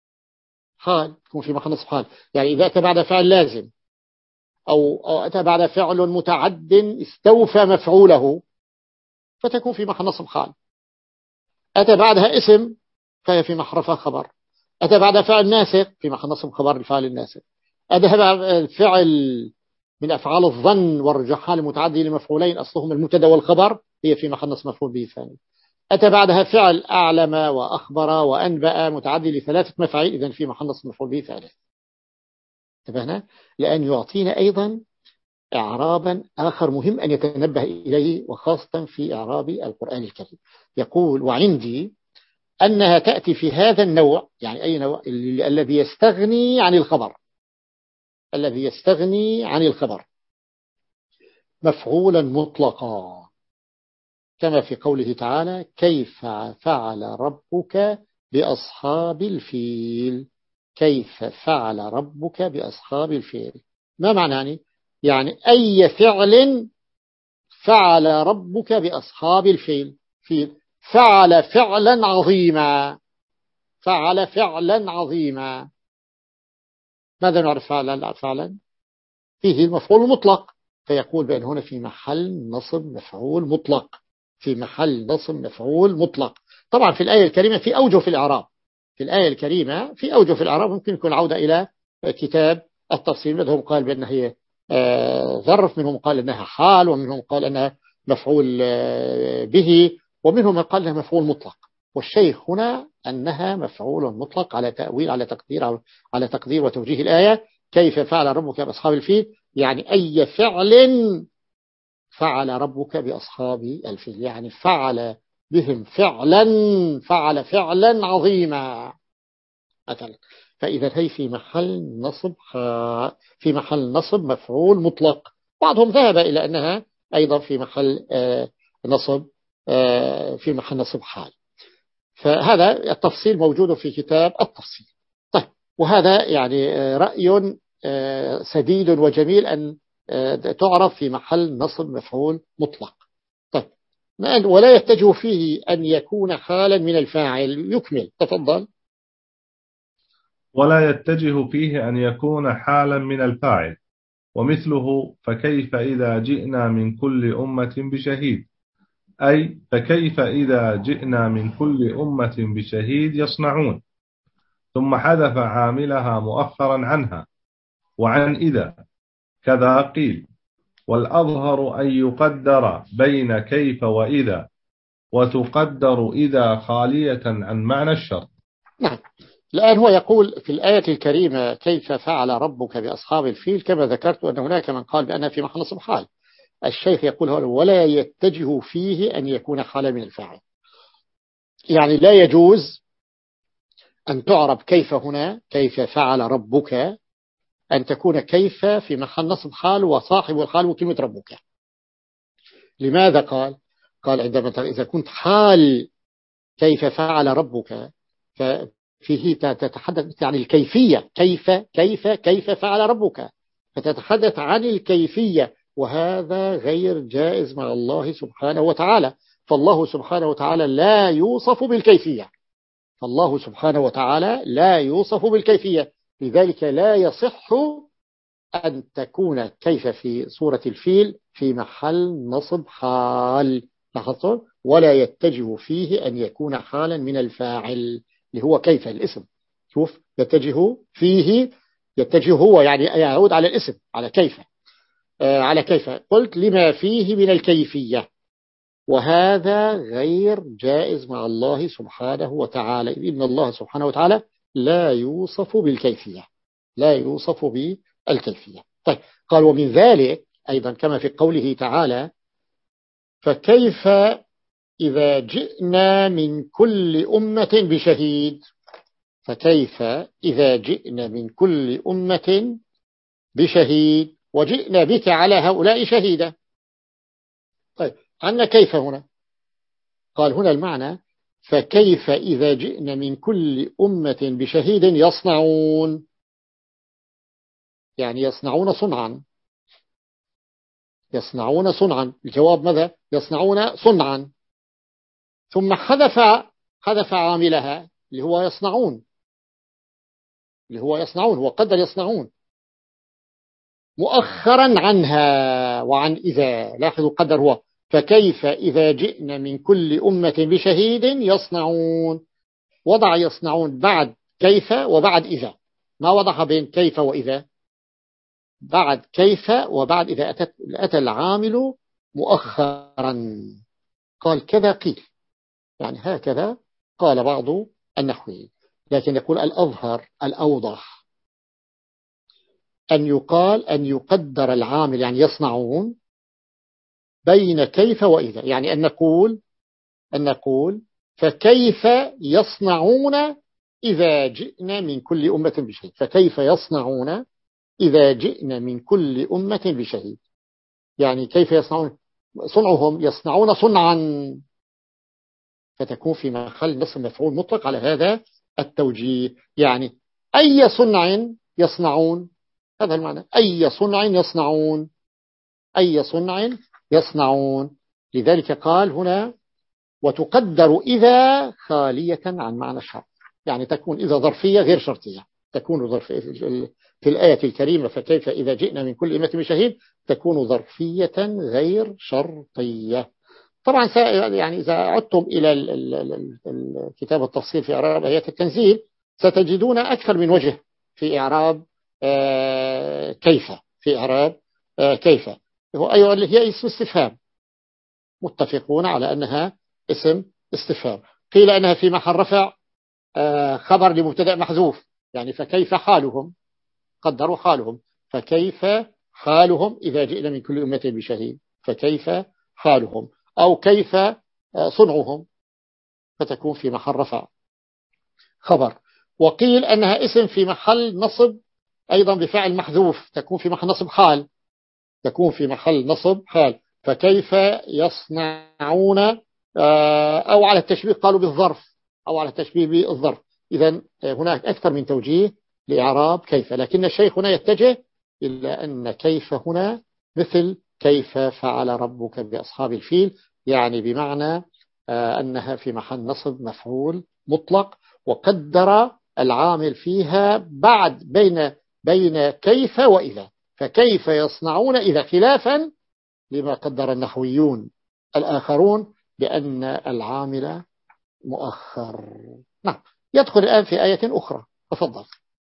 حال تكون في محل نصب حال. يعني إذا أتى بعد فعل لازم أو أتى بعد فعل متعد استوفى مفعوله فتكون في محل نصب حال. أتى بعدها اسم فهي في محل رفع خبر، أتى بعد فعل ناسخ في محل نصب خبر الفعل الناسخ، أتى بعد الفعل من أفعال الظن والرجحان المتعدي لمفعولين أصلهم المبتدا والخبر هي في محل نصب مفعول به ثاني، أتى بعدها فعل أعلم وأخبر وأنبأ متعدي لثلاثة مفاعيل إذن في محل نصب مفعول به ثالث. انتبهنا؟ لأن يعطينا أيضا إعرابا آخر مهم أن يتنبه إليه وخاصة في إعراب القرآن الكريم. يقول وعندي أنها تأتي في هذا النوع، يعني أي نوع؟ الذي يستغني عن الخبر، الذي يستغني عن الخبر مفعولا مطلقا، كما في قوله تعالى كيف فعل ربك بأصحاب الفيل، كيف فعل ربك بأصحاب الفيل. ما معنى يعني؟ يعني أي فعل فعل ربك بأصحاب الفيل، فيل فعل فعلا عظيما، فعل فعلا عظيما. ماذا نعرف فعلا؟ فعلا فيه المفعول المطلق، فيقول بأن هنا في محل نصب مفعول مطلق، في محل نصب مفعول مطلق. طبعا في الآية الكريمة في أوجه في الإعراب، في الآية الكريمة في أوجه في الإعراب ممكن يكون عودة إلى كتاب التفصيل، منهم قال بأنها هي ظرف، منهم قال أنها حال، ومنهم قال أنها مفعول به، ومنهم قال أنها مفعول مطلق. والشيخ هنا أنها مفعول مطلق على تأويل على تقدير على تقدير وتوجيه الآية كيف فعل ربك بأصحاب الفيل، يعني أي فعل فعل ربك بأصحاب الفيل، يعني فعل بهم فعلا، فعل فعلا عظيما مثلا. فإذا هي في محل نصب في محل نصب مفعول مطلق. بعضهم ذهب إلى أنها أيضا في محل نصب في محل نصب حال. فهذا التفصيل موجود في كتاب التفصيل. طيب وهذا يعني رأي سديد وجميل أن تعرف في محل نصب مفعول مطلق. طيب ولا يتجه فيه أن يكون حالا من الفاعل. يكمل تفضل. ولا يتجه فيه أن يكون حالا من الفاعل، ومثله فكيف إذا جئنا من كل أمة بشهيد، أي فكيف إذا جئنا من كل أمة بشهيد يصنعون، ثم حذف عاملها مؤخرا عنها وعن إذا كذا قيل، والأظهر أن يقدر بين كيف وإذا، وتقدر إذا خالية عن معنى الشرط. نعم. الآن هو يقول في الآية الكريمة كيف فعل ربك بأصحاب الفيل، كما ذكرت أن هناك من قال بأنها في محل نصب حال. الشيخ يقول ولا يتجه فيه أن يكون حالا من الفاعل، يعني لا يجوز أن تعرب كيف هنا كيف فعل ربك أن تكون كيف في محل نصب حال وصاحب الحال وكلمة ربك. لماذا قال؟ قال عندما إذا كنت حال كيف فعل ربك ففيه تتحدث عن الكيفية، كيف كيف كيف فعل ربك، فتتحدث عن الكيفية، وهذا غير جائز مع الله سبحانه وتعالى. فالله سبحانه وتعالى لا يوصف بالكيفية، فالله سبحانه وتعالى لا يوصف بالكيفية، لذلك لا يصح أن تكون كيف في سورة الفيل في محل نصب حال، لاحظتم؟ ولا يتجه فيه أن يكون حالا من الفاعل اللي هو كيف الاسم. شوف يتجه فيه، يتجه هو يعني يعود على الاسم على كيف، آه على كيف قلت لما فيه من الكيفية، وهذا غير جائز مع الله سبحانه وتعالى، إن الله سبحانه وتعالى لا يوصف بالكيفية، لا يوصف بالكيفية. طيب قال ومن ذلك أيضا كما في قوله تعالى فكيف إذا جئنا من كل أمة بشهيد، فكيف إذا جئنا من كل أمة بشهيد وجئنا بك على هؤلاء شهيدا. طيب عنا كيف هنا؟ قال هنا المعنى فكيف إذا جئنا من كل أمة بشهيد يصنعون، يعني يصنعون صنعا، يصنعون صنعا. الجواب ماذا؟ يصنعون صنعا، ثم حذف حذف عاملها اللي هو يصنعون، اللي هو يصنعون وقدر يصنعون مؤخرا عنها وعن إذا. لاحظوا قدر هو فكيف إذا جئنا من كل أمة بشهيد يصنعون، وضع يصنعون بعد كيف وبعد إذا، ما وضعها بين كيف وإذا، بعد كيف وبعد إذا أتت أتى العامل مؤخرا. قال كذا قيل، يعني هكذا قال بعض النحويين، لكن يقول الأظهر الأوضح أن يقال أن يقدر العامل يعني يصنعون بين كيف وإذا، يعني أن نقول أن نقول فكيف يصنعون إذا جئنا من كل أمة بشهيد، فكيف يصنعون إذا جئنا من كل أمة بشهيد، يعني كيف يصنعون صنعهم، يصنعون صنعا، فتكون في محل نصب مفعول مطلق على هذا التوجيه، يعني أي صنع يصنعون، هذا المعنى أي صنع يصنعون، أي صنع يصنعون. لذلك قال هنا وتقدر إذا خالية عن معنى الشرط، يعني تكون إذا ظرفية غير شرطية، تكون ظرفية في الآية الكريمة فكيف إذا جئنا من كل أمة بشهيد تكون ظرفية غير شرطية. طبعا يعني إذا عدتم إلى الكتاب التفصيل في إعراب آيات التنزيل ستجدون أكثر من وجه في إعراب كيف، في إعراب كيف هو أيضا هي اسم استفهام، متفقون على أنها اسم استفهام. قيل أنها في محل رفع خبر لمبتدأ محذوف، يعني فكيف حالهم، قدروا حالهم، فكيف حالهم إذا جئنا من كل أمة بشهيد، فكيف حالهم، أو كيف صنعهم، فتكون في محل رفع خبر. وقيل أنها اسم في محل نصب أيضا بفعل محذوف، تكون في محل نصب حال، تكون في محل نصب حال، فكيف يصنعون، أو على التشبيه قالوا بالظرف، أو على التشبيه بالظرف. إذن هناك أكثر من توجيه لإعراب كيف، لكن الشيخ هنا يتجه إلى أن كيف هنا مثل كيف فعل ربك بأصحاب الفيل، يعني بمعنى أنها في محل نصب مفعول مطلق، وقدر العامل فيها بعد بين بين كيف وإذا، فكيف يصنعون إذا، خلافا لما قدر النحويون الآخرون بأن العامل مؤخر. نعم. يدخل الآن في آية أخرى، تفضل.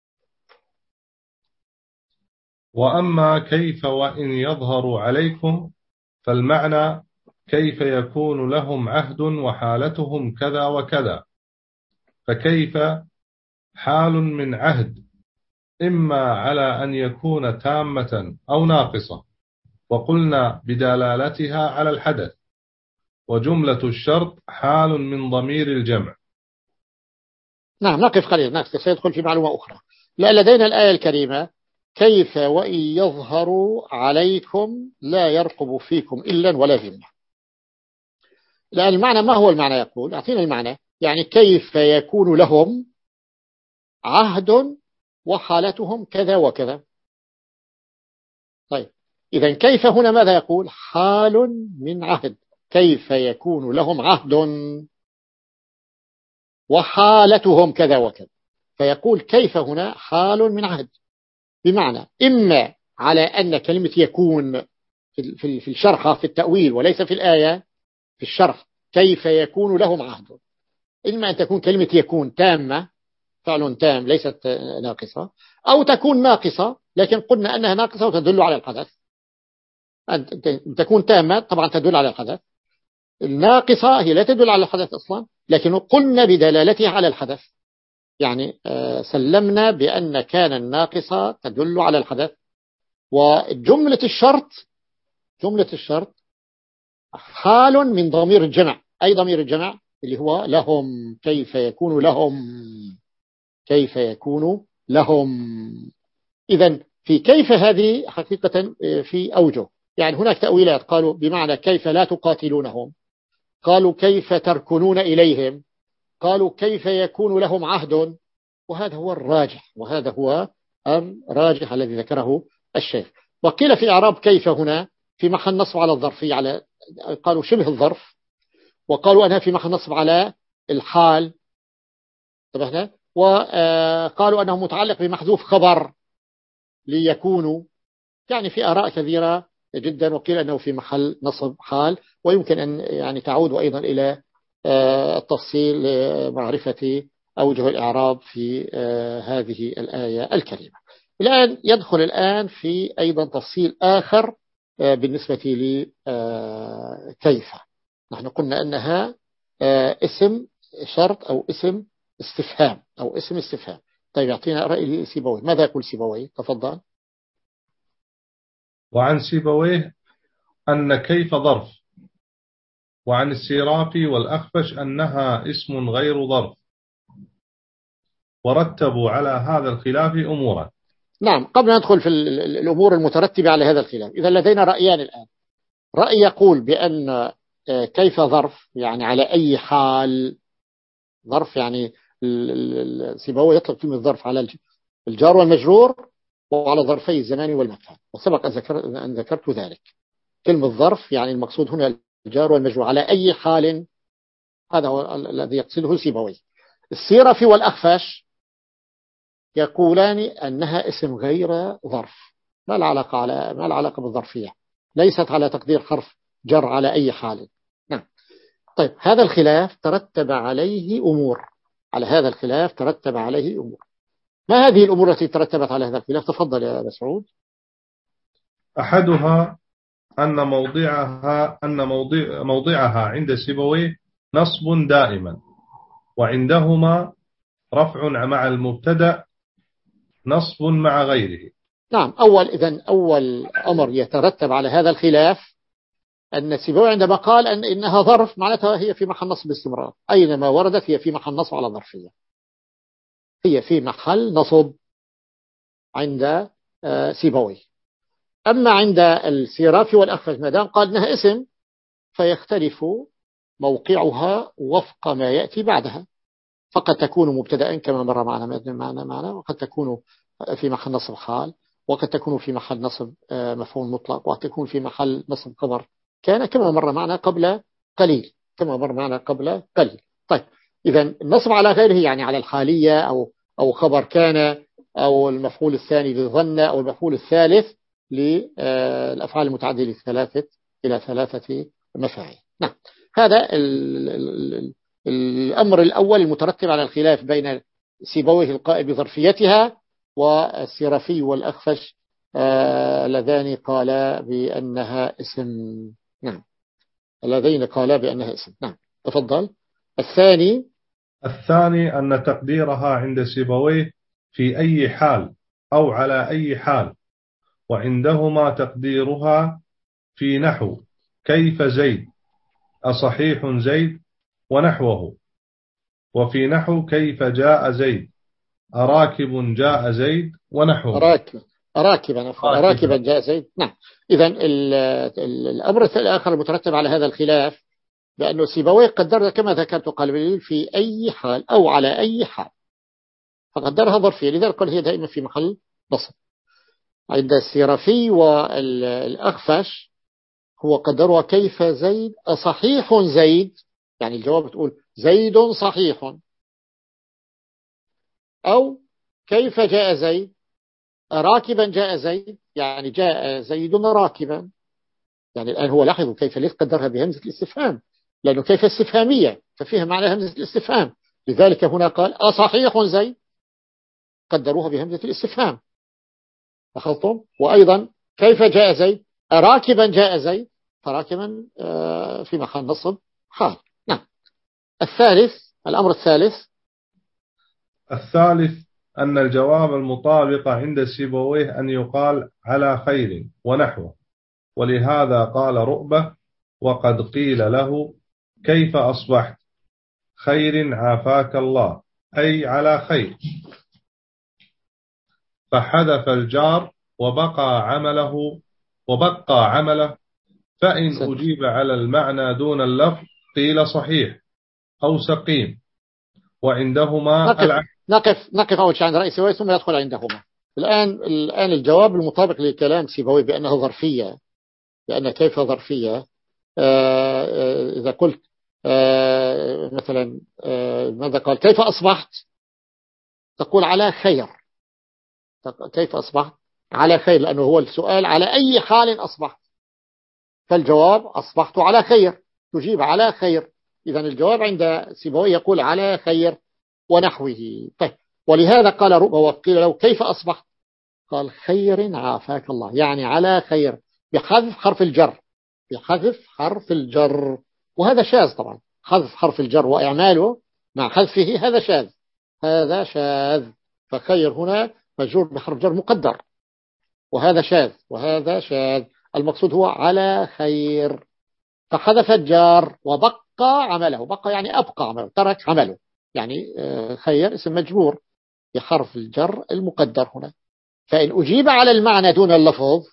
وأما كيف وإن يظهر عليكم فالمعنى كيف يكون لهم عهد وحالتهم كذا وكذا، فكيف حال من عهد، إما على أن يكون تامة أو ناقصة، وقلنا بدلالتها على الحدث. وجملة الشرط حال من ضمير الجمع. نعم، نقف قليلا، نقف سيدخل في معلومة أخرى. لا، لدينا الآية الكريمة: كيف وإن يظهروا عليكم لا يرقب فيكم إلا ولا ذمة. لأن المعنى ما هو المعنى؟ يقول أعطينا المعنى، يعني كيف يكون لهم عهد وحالتهم كذا وكذا. طيب، إذا كيف هنا ماذا يقول؟ حال من عهد. كيف يكون لهم عهد وحالتهم كذا وكذا، فيقول كيف هنا حال من عهد، بمعنى إما على أن كلمة يكون في في الشرح في التأويل وليس في الآية، في الشرح كيف يكون لهم عهد، إما أن تكون كلمة يكون تامة، فعل تام ليست ناقصة، أو تكون ناقصة لكن قلنا أنها ناقصة وتدل على الحدث. أن تكون تامة طبعا تدل على الحدث، الناقصة هي لا تدل على الحدث أصلا، لكن قلنا بدلالتها على الحدث، يعني سلمنا بأن كان الناقصة تدل على الحدث. وجملة الشرط، جملة الشرط حال من ضمير الجمع. أي ضمير الجمع؟ اللي هو لهم. كيف يكون لهم، كيف يكون لهم. إذن في كيف هذه حقيقة في أوجه، يعني هناك تأويلات، قالوا بمعنى كيف لا تقاتلونهم، قالوا كيف تركنون إليهم، قالوا كيف يكون لهم عهد. وهذا هو الراجح، وهذا هو الراجح الذي ذكره الشيخ. وقيل في إعراب كيف هنا في محل نصب على الظرفية، على قالوا شبه الظرف، وقالوا أنها في محل نصب على الحال، طبعا، وقالوا أنه متعلق بمحذوف خبر ليكونوا، يعني في آراء كثيرة جدا. وقيل أنه في محل نصب حال، ويمكن أن يعني تعود أيضا إلى التفصيل لمعرفة أوجه الإعراب في هذه الآية الكريمة. الآن يدخل الآن في أيضا تفصيل آخر بالنسبة لكيف. نحن قلنا أنها اسم شرط أو اسم استفهام أو اسم استفهام. طيب، يعطينا رأي سيبوي، ماذا يقول سيبوي؟ تفضل. وعن سيبويه أن كيف ظرف، وعن السيرافي والأخفش أنها اسم غير ظرف، ورتبوا على هذا الخلاف أمورا. نعم، قبل أن ندخل في الأمور المترتبة على هذا الخلاف، إذا لدينا رأيان الآن. رأي يقول بأن كيف ظرف، يعني على أي حال ظرف، يعني سيبويه يطلق كلمة ظرف على الجار والمجرور وعلى ظرفي الزمان والمكان، وسبق أن, ذكر أن ذكرت ذلك. كلمة ظرف يعني المقصود هنا الجار والمجرور على أي حال، هذا هو الذي يقصده سيبويه. السيرفي والأخفش يقولان أنها اسم غير ظرف، ما العلاقة على ما العلاقة بالظرفية، ليست على تقدير حرف جر على أي حال. نعم. طيب، هذا الخلاف ترتب عليه أمور، على هذا الخلاف ترتب عليه أمور. ما هذه الأمور التي ترتبت على هذا الخلاف؟ تفضل يا مسعود. أحدها أن موضعها أن موضع موضعها عند سيبويه نصب دائما، وعندهما رفع مع المبتدأ نصب مع غيره. نعم. أول إذن أول أمر يترتب على هذا الخلاف أن سيبويه عندما قال أن إنها ظرف معناتها هي في محل نصب باستمرار، أينما وردت هي في محل نصب على ظرفية، هي في محل نصب عند سيبويه. أما عند السيرافي والأخفش ما دام قال إنها اسم فيختلف موقعها وفق ما يأتي بعدها، فقد تكون مبتدأ كما مر معنا معنا معنا وقد تكون في محل نصب حال، وقد تكون في محل نصب مفعول مطلق، وقد تكون في محل نصب خبر كان كما مر معنا قبل قليل، كما مر معنا قبل قليل. طيب، إذا النصب على غيره يعني على الحالية أو أو خبر كان أو المفعول الثاني لظن أو المفعول الثالث للأفعال المتعدية لثلاثة إلى ثلاثة مفاعيل. نعم، هذا ال ال الأمر الأول المترتب على الخلاف بين سيبويه القائل بظرفيتها والسيرافي والأخفش اللذان قالا بأنها اسم. نعم، اللذين قالا بأنها اسم. نعم، تفضل. الثاني الثاني أن تقديرها عند سيبويه في أي حال أو على أي حال، وعندهما تقديرها في نحو كيف زيد أصحيح زيد ونحوه، وفي نحو كيف جاء زيد أراكب جاء زيد ونحوه. راكبا راكبا عفوا راكبا جاء زيد. نعم. إذا الأمر الآخر المترتب على هذا الخلاف بأنه سيبويه قدرها كما ذكرت قبل في أي حال أو على أي حال، فقدرها ظرفية، لذلك قال هي دائما في محل نصب. عند السيرافي والأخفش هو قدرها كيف زيد أصحيح زيد، يعني الجواب تقول زيد صحيح، أو كيف جاء زيد راكبا جاء زيد، يعني جاء زيد راكبا. يعني الآن هو لاحظوا كيف ليش قدرها بهمزة الاستفهام، لأنه كيف استفهامية ففيها معنى همزة الاستفهام، لذلك هنا قال أصحيح زيد قدروها بهمزة الاستفهام. لاحظتم؟ وأيضا كيف جاء زيد راكبا جاء زيد، فراكبا في محل نصب حال. نعم. الثالث الأمر الثالث الثالث أن الجواب المطابق عند سيبويه أن يقال على خير ونحوه، ولهذا قال رؤبة وقد قيل له كيف أصبحت خير عافاك الله، أي على خير، فحذف الجار وبقى عمله وبقى عمله فإن سنة. أجيب على المعنى دون اللفظ قيل صحيح أو سقيم، وعندهما نقف العكس. نقف نقف أول شيء عند رأي سيبويه ثم يدخل عندهما. الآن الآن الجواب المطابق لكلام سيبويه بأنها ظرفية، لأن كيف ظرفية. آه إذا قلت آه مثلا آه ماذا قال كيف أصبحت، تقول على خير. كيف أصبحت على خير، لأنه هو السؤال على أي حال أصبحت، فالجواب أصبحت على خير، تجيب على خير. إذا الجواب عند سيبويه يقول على خير ونحوه. طيب، ولهذا قال رؤبة وقيل له كيف أصبحت، قال خير عافاك الله، يعني على خير، بحذف حرف الجر، بحذف حرف الجر. وهذا شاذ طبعا، حذف حرف الجر وإعماله مع حذفه هذا شاذ، هذا شاذ. فخير هنا مجرور بحرف جر مقدر، وهذا شاذ وهذا شاذ. المقصود هو على خير، فحذف الجار وبقى عمله، بقى يعني أبقى عمله، ترك عمله، يعني خير اسم مجرور بحرف الجر المقدر هنا. فإن أجيب على المعنى دون اللفظ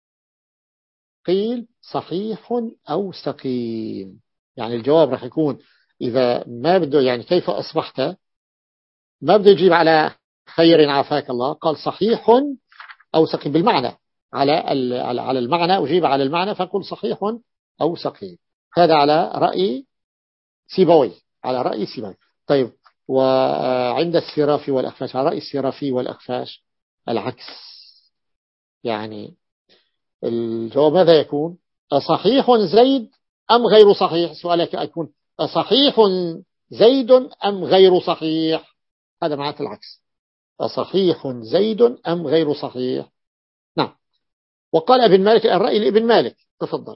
قيل صحيح أو سقيم. يعني الجواب راح يكون إذا ما بده يعني كيف أصبحت، ما بده يجيب على خير عافاك الله، قال صحيح أو سقيم بالمعنى، على على المعنى أجيب على المعنى فقل صحيح أو سقيم. هذا على رأي سيبويه، على رأي سيبويه. طيب، وعند السرافي والأخفاش، على رأي السرافي والأخفاش العكس. يعني الجواب ماذا يكون؟ أصحيح زيد أم غير صحيح؟ سؤالك يكون أصحيح زيد أم غير صحيح؟ هذا معناته العكس، أصحيح زيد أم غير صحيح. نعم. وقال ابن مالك الرأي لابن مالك، تفضل.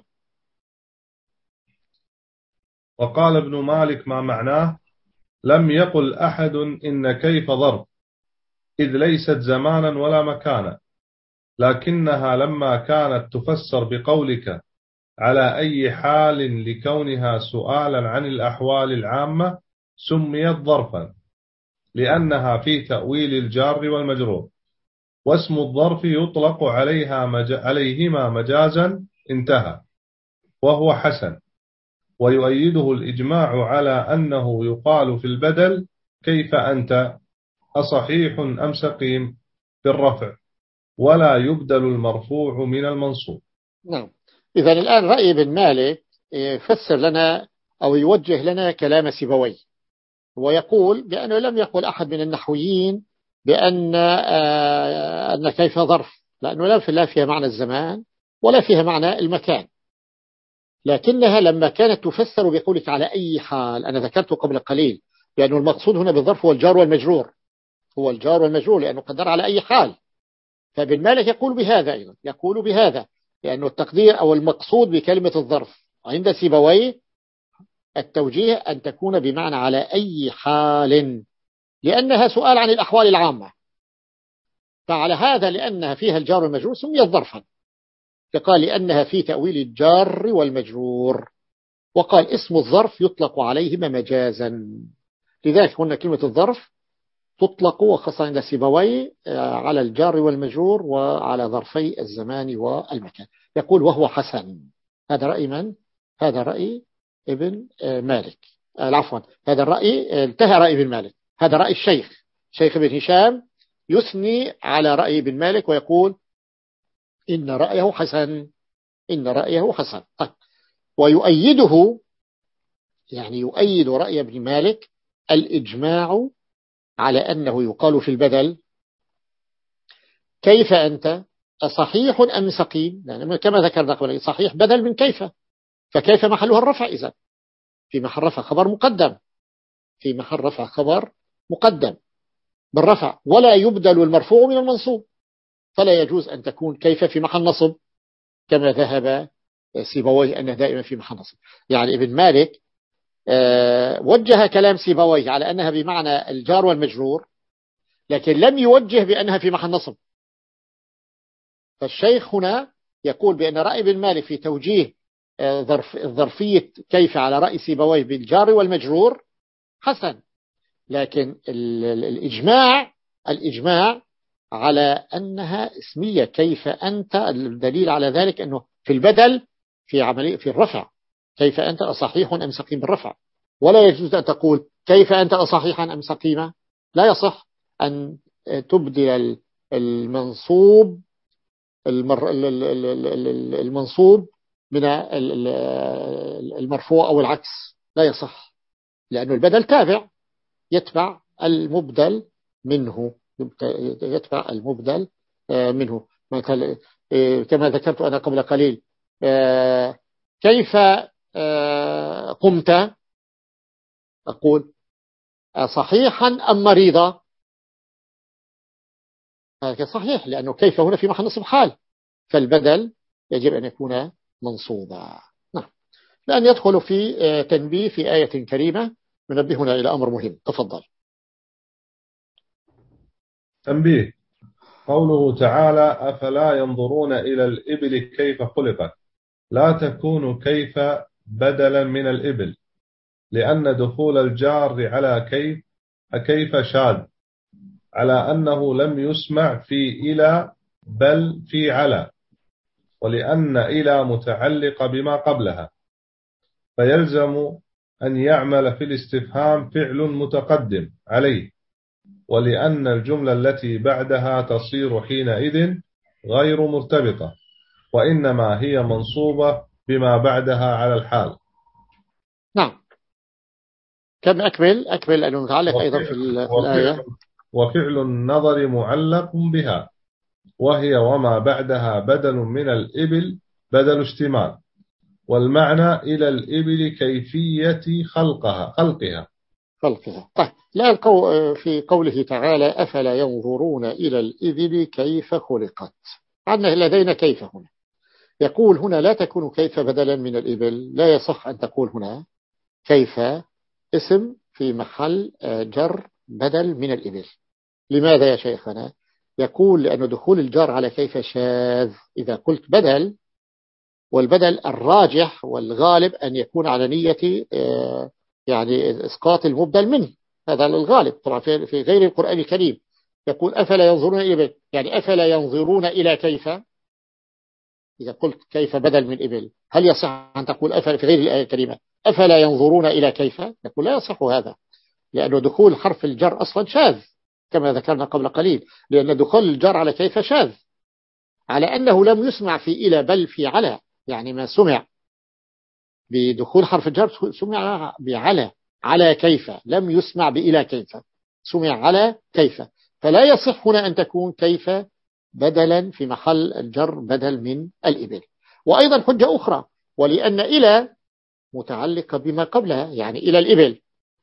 وقال ابن مالك ما معناه لم يقل أحد إن كيف ظرف، إذ ليست زمانا ولا مكانا، لكنها لما كانت تفسر بقولك على أي حال لكونها سؤالا عن الأحوال العامة سميت ظرفا، لأنها في تأويل الجار والمجرور، واسم الظرف يطلق عليها مج... عليهما مجازا، انتهى، وهو حسن. ويؤيده الإجماع على أنه يقال في البدل كيف أنت أصحيح أم سقيم بالرفع، ولا يبدل المرفوع من المنصوب. نعم. إذا الآن رأي ابن مالك يفسر لنا أو يوجه لنا كلام سيبويه، ويقول بأنه لم يقل أحد من النحويين بأن أن كيف ظرف، لأنه لا فيها معنى الزمان ولا فيها معنى المكان، لكنها لما كانت تفسر بقولك على أي حال، أنا ذكرت قبل قليل بأنه المقصود هنا بالظرف هو الجار والمجرور، هو الجار والمجرور لأنه قدر على أي حال. فابن مالك يقول بهذا أيضا، يقول بهذا لأنه التقدير أو المقصود بكلمة الظرف عند سيبويه التوجيه أن تكون بمعنى على أي حال، لأنها سؤال عن الأحوال العامة. فعلى هذا لأنها فيها الجار والمجرور سميت ظرفا، فقال لأنها في تأويل الجار والمجرور، وقال اسم الظرف يطلق عليهما مجازا. لذلك هنا كلمة الظرف تطلق وخاصة عند سيبويه على الجار والمجرور وعلى ظرفي الزمان والمكان. يقول وهو حسن. هذا رأي من؟ هذا رأي ابن مالك. عفوا، هذا الرأي انتهى رأي ابن مالك، هذا رأي الشيخ شيخ ابن هشام يثني على رأي ابن مالك ويقول إن رأيه حسن، إن رأيه حسن. طيب. ويؤيده، يعني يؤيد رأي ابن مالك الإجماع على أنه يقال في البدل كيف أنت أصحيح أم سقيم، يعني كما ذكرنا قبل صحيح بدل من كيف، فكيف محلها الرفع؟ إذا في محل رفع خبر مقدم، في محل رفع خبر مقدم بالرفع، ولا يبدل المرفوع من المنصوب، فلا يجوز أن تكون كيف في محل نصب كما ذهب سيبويه أنه دائما في محل نصب. يعني ابن مالك أه وجه كلام سيبويه على أنها بمعنى الجار والمجرور، لكن لم يوجه بأنها في محل نصب. فالشيخ هنا يقول بأن رأي ابن مالك في توجيه ظرف الظرفية كيف على رأي سيبويه بالجار والمجرور حسن، لكن الإجماع الإجماع على أنها اسمية كيف أنت، الدليل على ذلك أنه في البدل في عملية في الرفع كيف أنت أصحيح أم سقيم بالرفع، ولا يجوز أن تقول كيف أنت أصحيحا أم سقيما، لا يصح أن تبدل المنصوب المر... المنصوب من المرفوع أو العكس، لا يصح، لأنه البدل تابع يتبع المبدل منه، يتبع المبدل منه. كما ذكرت أنا قبل قليل كيف قمت، أقول صحيحا أم مريضا، هذا صحيح لأنه كيف هنا في محل نصب حال، فالبدل يجب أن يكون منصوبا. نعم. لأن يدخل في تنبيه في آية كريمة منبهنا إلى أمر مهم. تفضل. تنبيه. قوله تعالى أفلا ينظرون إلى الإبل كيف خلقت، لا تكون كيف بدلا من الإبل، لأن دخول الجار على كيف كيف شاذ، على أنه لم يسمع في إلى بل في على، ولأن إلى متعلق بما قبلها، فيلزم أن يعمل في الاستفهام فعل متقدم عليه، ولأن الجملة التي بعدها تصير حينئذ غير مرتبطة، وإنما هي منصوبة بما بعدها على الحال. نعم. كم أكمل أكمل أنه متعلق أيضا في الآية. وفعل النظر معلق بها، وهي وما بعدها بدل من الإبل بدل اشتمال، والمعنى إلى الإبل كيفية خلقها خلقها خلقها. طيب. لا القو... في قوله تعالى أفلا ينظرون إلى الإبل كيف خلقت، عندنا لدينا كيف هنا، يقول هنا لا تكون كيف بدلا من الإبل، لا يصح أن تقول هنا كيف اسم في محل جر بدل من الإبل. لماذا يا شيخنا؟ يقول لأن دخول الجار على كيف شاذ. إذا قلت بدل، والبدل الراجح والغالب أن يكون على نية يعني إسقاط المبدل منه، هذا الغالب طبعا في غير القرآن الكريم. يقول أفلا ينظرون إلى، يعني أفلا ينظرون إلى كيف، إذا قلت كيف بدل من إبل هل يصح أن تقول أفلا في غير الآية الكريمة أفلا ينظرون إلى كيف؟ يقول لا يصح هذا، لأنه دخول حرف الجر أصلا شاذ كما ذكرنا قبل قليل، لأن دخول الجر على كيف شاذ، على أنه لم يسمع في إلى بل في على، يعني ما سمع بدخول حرف الجر سمع بعلى، على كيف، لم يسمع بإلى كيف، سمع على كيف، فلا يصح هنا أن تكون كيف بدلا في محل الجر بدل من الإبل. وأيضا حجة أخرى، ولأن إلى متعلقة بما قبلها، يعني إلى الإبل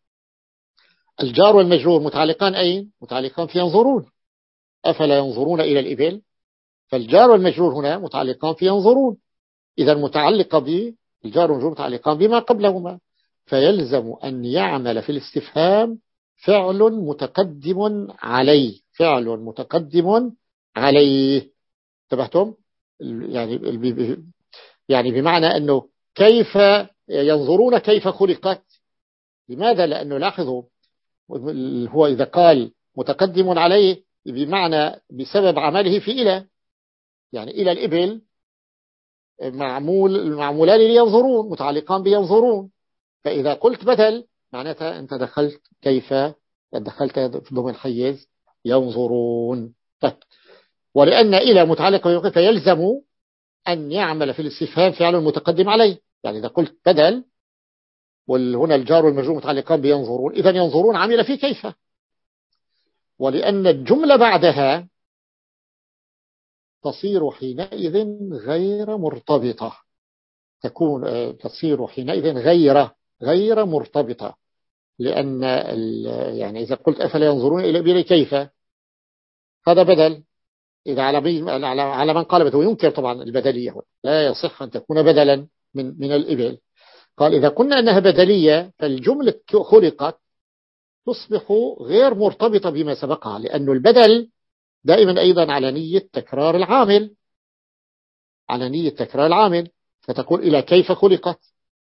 الجار والمجرور متعلقان أين؟ متعلقان في ينظرون، أفلا ينظرون إلى الإبل، فالجار والمجرور هنا متعلقان في ينظرون، إذا متعلقة بالجار والمجرور متعلقان بما قبلهما، فيلزم أن يعمل في الاستفهام فعل متقدم عليه، فعل متقدم عليه. انتبهتم؟ يعني يعني بمعنى أنه كيف ينظرون كيف خلقت. لماذا؟ لأنه لاحظوا، هو إذا قال متقدم عليه بمعنى بسبب عمله في إلى، يعني إلى الإبل معمول معمولان لينظرون، متعلقان بينظرون. فإذا قلت بدل معناتها أنت دخلت كيف، دخلت في ضمن حيز ينظرون. طيب، ولأن إلى متعلقة فيلزم أن يعمل في الاستفهام فعل متقدم عليه. يعني إذا قلت بدل وهنا الجار والمجرور متعلقان بينظرون، إذا ينظرون عمل في كيف. ولأن الجملة بعدها تصير حينئذ غير مرتبطة، تكون تصير حينئذ غير غير مرتبطة. لأن يعني إذا قلت أفلا ينظرون إلى إبل كيف، هذا بدل. إذا على على من قال بدل ينكر طبعا البدلية، لا يصح أن تكون بدلا من من الإبل. قال إذا قلنا أنها بدلية فالجملة خلقت تصبح غير مرتبطة بما سبقها، لأن البدل دائما أيضا على نية تكرار العامل، على نية تكرار العامل، فتقول إلى كيف خلقت.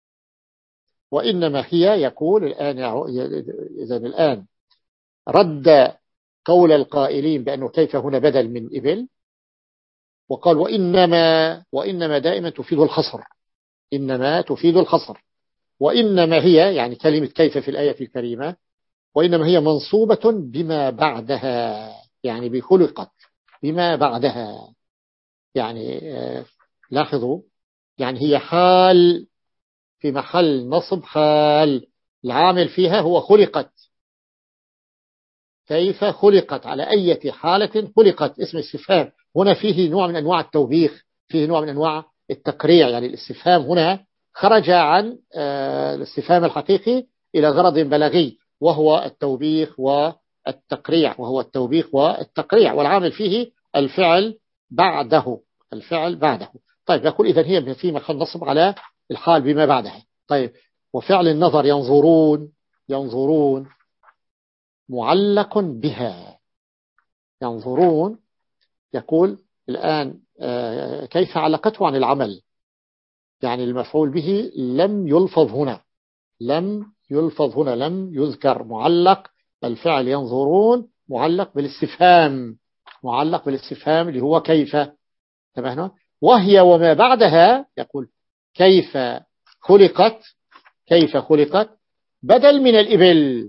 وإنما هي يقول الآن، إذا الآن رد قول القائلين بأنه كيف هنا بدل من إبل، وقال وإنما وإنما دائما تفيد الحصر، إنما تفيد الحصر. وإنما هي يعني كلمة كيف في الآية الكريمة، وإنما هي منصوبة بما بعدها، يعني بخلقت بما بعدها. يعني آه لاحظوا، يعني هي حال في محل نصب حال، العامل فيها هو خلقت. كيف خلقت، على أي حالة خلقت، اسم استفهام هنا فيه نوع من أنواع التوبيخ، فيه نوع من أنواع التقريع. يعني الاستفهام هنا خرج عن آه الاستفهام الحقيقي إلى غرض بلاغي، وهو التوبيخ والتقريع، وهو التوبيخ والتقريع، والعامل فيه الفعل بعده، الفعل بعده. طيب، يقول إذن هي في محل نصب على الحال بما بعدها. طيب، وفعل النظر ينظرون، ينظرون معلق بها. ينظرون يقول الآن كيف علقته عن العمل، يعني المفعول به لم يلفظ هنا، لم يلفظ هنا، لم يذكر، معلق الفعل ينظرون معلق بالاستفهام، معلق بالاستفهام اللي هو كيف. تمام. وهي وما بعدها يقول كيف خلقت، كيف خلقت بدل من الإبل،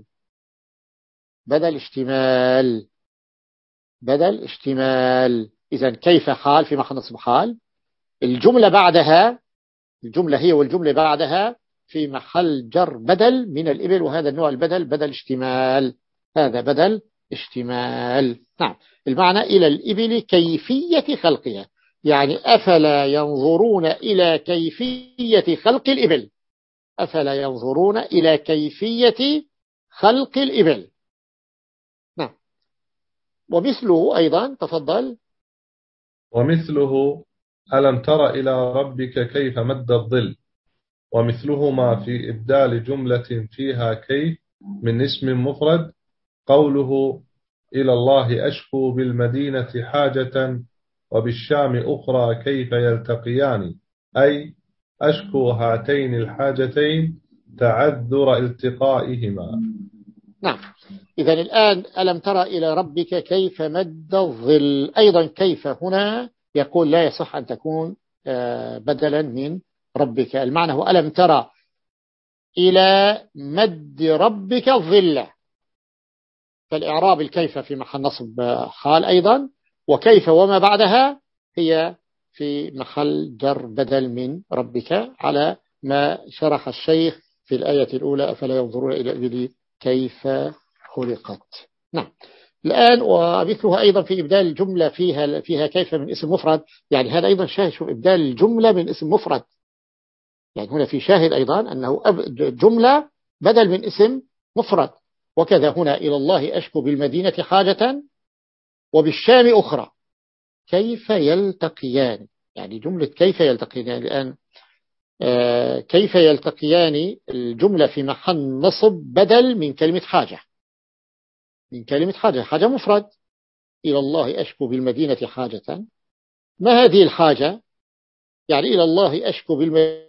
بدل اشتمال، بدل اشتمال. إذا كيف حال في محل نصب حال، الجملة بعدها، الجملة هي والجملة بعدها في محل جر بدل من الإبل، وهذا النوع البدل بدل اشتمال، هذا بدل اشتمال. نعم، المعنى إلى الإبل كيفية خلقها، يعني أفلا ينظرون إلى كيفية خلق الإبل، أفلا ينظرون إلى كيفية خلق الإبل. نعم. ومثله أيضا، تفضل. ومثله ألم تر إلى ربك كيف مد الظل، ومثلهما في إبدال جملة فيها كيف من اسم مفرد قوله إلى الله أشكو بالمدينة حاجة وبالشام أخرى كيف يلتقيان، أي أشكو هاتين الحاجتين تعذر التقائهما. نعم. إذن الآن ألم ترى إلى ربك كيف مد الظل، أيضا كيف هنا يقول لا يصح أن تكون بدلا من ربك. المعنى هو ألم ترى إلى مد ربك الظل، فالإعراب الكيف في محل نصب حال أيضا، وكيف وما بعدها هي في محل جر بدل من ربك، على ما شرح الشيخ في الآية الأولى أفلا ينظرون إلى الإبل كيف خلقت. نعم. الآن ومثلها أيضا في إبدال الجملة فيها فيها كيف من اسم مفرد، يعني هذا أيضا شاهد، شوف إبدال الجملة من اسم مفرد، يعني هنا في شاهد أيضا أنه جملة بدل من اسم مفرد. وكذا هنا إلى الله أشكو بالمدينة حاجة وبالشام أخرى كيف يلتقيان، يعني جملة كيف يلتقيان. الآن كيف يلتقيان الجملة في محل نصب بدل من كلمة حاجة، من كلمة حاجة، حاجة مفرد، إلى الله أشكو بالمدينة حاجة. ما هذه الحاجة؟ يعني إلى الله أشكو بالمدينة،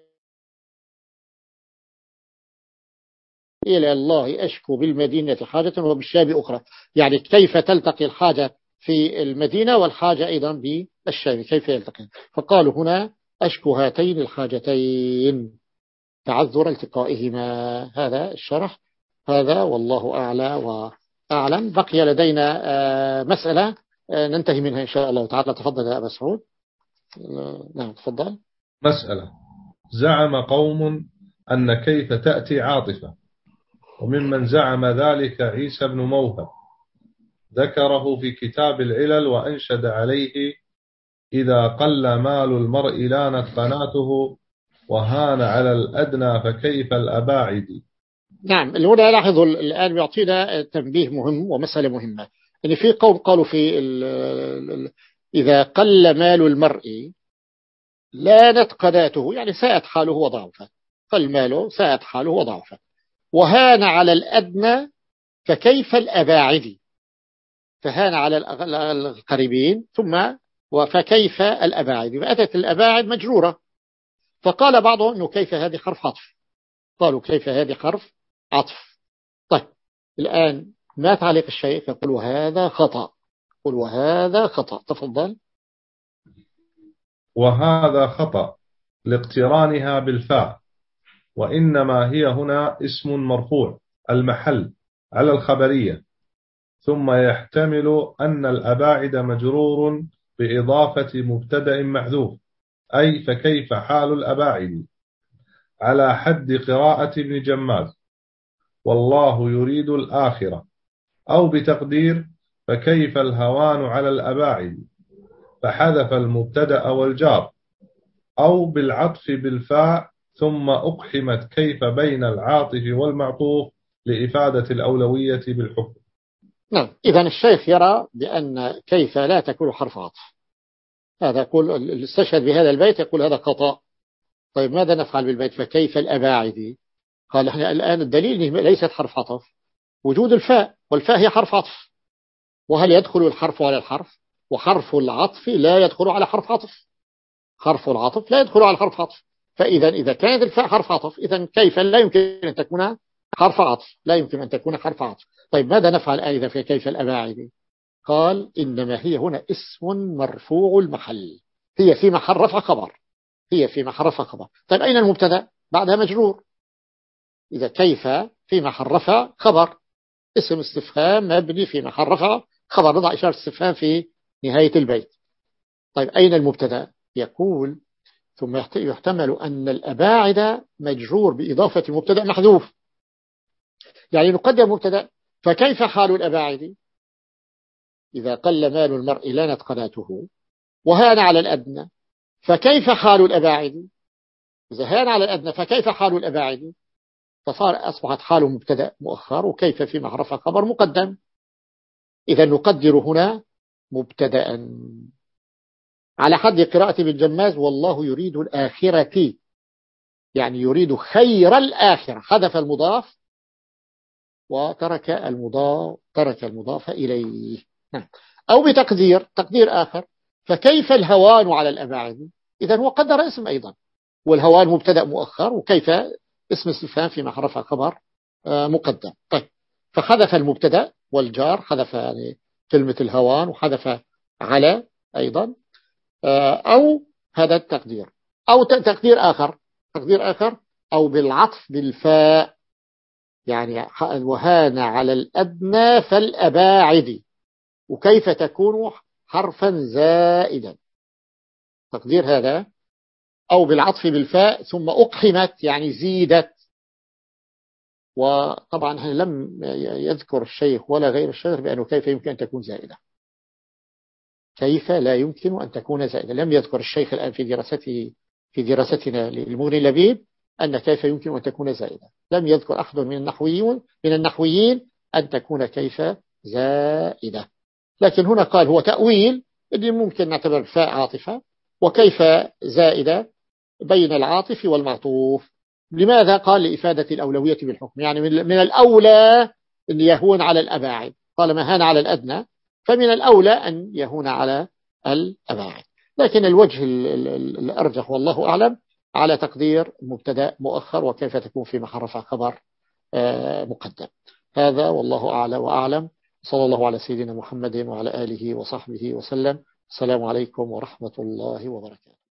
إلى الله أشكو بالمدينة حاجة وبالشام أخرى. يعني كيف تلتقي الحاجة في المدينة والحاجة أيضا بالشام، كيف يلتقي؟ فقالوا هنا أشكو هاتين الحاجتين تعذر التقائهما. هذا الشرح، هذا والله أعلى وأعلم. بقي لدينا مسألة ننتهي منها إن شاء الله تعالى. تفضل يا أبا سعود. نعم تفضل. مسألة: زعم قوم أن كيف تأتي عاطفة، وممن زعم ذلك عيسى بن موهب، ذكره في كتاب العلل وأنشد عليه: إذا قل مال المرء لانت قناته، وهان على الأدنى فكيف الأباعد. نعم، هنا لاحظوا الآن يعطينا تنبيه مهم ومسألة مهمة. يعني في قوم قالوا في ال ال إذا قل مال المرء لانت قناته، يعني ساءت حاله وضعفه، قل ماله ساءت حاله وضعفه، وهان على الأدنى فكيف الأباعد، فهان على القريبين ثم وفكيف الأباعد، فأتت الأباعد مجرورة. فقال بعضهم أنه كيف هذه حرف عطف، قالوا كيف هذه حرف عطف. طيب الآن ما تعليق الشيخ؟ يقول وهذا خطأ، يقول وهذا خطأ. تفضل. وهذا خطأ لاقترانها بالفاء، وإنما هي هنا اسم مرفوع المحل على الخبرية، ثم يحتمل أن الأباعد مجرور بإضافة مبتدأ محذوف، أي فكيف حال الأباعد، على حد قراءة ابن جماز والله يريد الآخرة، أو بتقدير فكيف الهوان على الأباعد، فحذف المبتدأ والجار، أو بالعطف بالفاء ثم أقحمت كيف بين العاطف والمعطوف لإفادة الأولوية بالحكم. نعم، إذن الشيخ يرى بأن كيف لا تكون حرف عطف. هذا يقول استشهد بهذا البيت، يقول هذا خطأ. طيب ماذا نفعل بالبيت فكيف الأباعد؟ قال احنا الآن الدليل ليست حرف عطف، وجود الفاء، والفاء هي حرف عطف، وهل يدخل الحرف على الحرف؟ وحرف العطف لا يدخل على حرف عطف، حرف العطف لا يدخل على حرف عطف. فإذا إذا كانت الفاء حرف عطف، إذا كيف لا يمكن أن تكون حرف عطف، لا يمكن أن تكون حرف عطف. طيب ماذا نفعل إذا في كيف الأباعد؟ قال إنما هي هنا اسم مرفوع المحل، هي في محل رفع خبر، هي في محل رفع خبر. طيب أين المبتدا؟ بعدها مجرور. إذا كيف في محل رفع خبر، اسم استفهام مبني في محل رفع خبر، نضع إشارة استفهام في نهاية البيت. طيب أين المبتدا؟ يقول ثم يحتمل أن الأباعد مجرور بإضافة مبتدا محذوف، يعني نقدم مبتدا فكيف حال الأباعد؟ إذا قل مال المرء لانت قناته وهان على الأدنى فكيف حال الأباعد؟ إذا هان على الأدنى فكيف حال الأباعد؟ فصار أصبحت حاله مبتدا مؤخر، وكيف في محرف خبر مقدم. إذا نقدر هنا مبتدا على حد قراءة ابن جماز والله يريد الآخرة، يعني يريد خير الآخرة، حذف المضاف وترك المضاف، ترك المضاف إليه. أو بتقدير تقدير آخر فكيف الهوان على الأباعد، إذا هو قدر اسم أيضا، والهوان مبتدأ مؤخر، وكيف اسم استفهام في محرف خبر مقدم. طيب فحذف المبتدأ والجار، حذف يعني كلمة الهوان، وحذف على أيضا، أو هذا التقدير، أو تقدير آخر، تقدير آخر أو بالعطف بالفاء، يعني وهان على الأدنى فالأباعد، وكيف تكون حرفا زائدا، تقدير هذا، أو بالعطف بالفاء ثم أقحمت يعني زيدت. وطبعا لم يذكر الشيخ ولا غير الشيخ بأنه كيف يمكن أن تكون زائدة، كيف لا يمكن أن تكون زائدة. لم يذكر الشيخ الآن في دراسته في دراستنا للمغني اللبيب أن كيف يمكن أن تكون زائدة، لم يذكر أحد من النحويين من النحويين أن تكون كيف زائدة. لكن هنا قال هو تأويل اللي ممكن نعتبر فاء عاطفة وكيف زائدة، بين العاطف والمعطوف. لماذا؟ قال لإفادة الأولوية بالحكم، يعني من الأولى أن يهون على الأباعد، طالما هان على الأدنى فمن الأولى أن يهون على الأباعد. لكن الوجه الأرجح والله أعلم على تقدير مبتدأ مؤخر، وكيف تكون في محل رفع خبر مقدم. هذا والله أعلى وأعلم. صلى الله على سيدنا محمد وعلى آله وصحبه وسلم. السلام عليكم ورحمة الله وبركاته.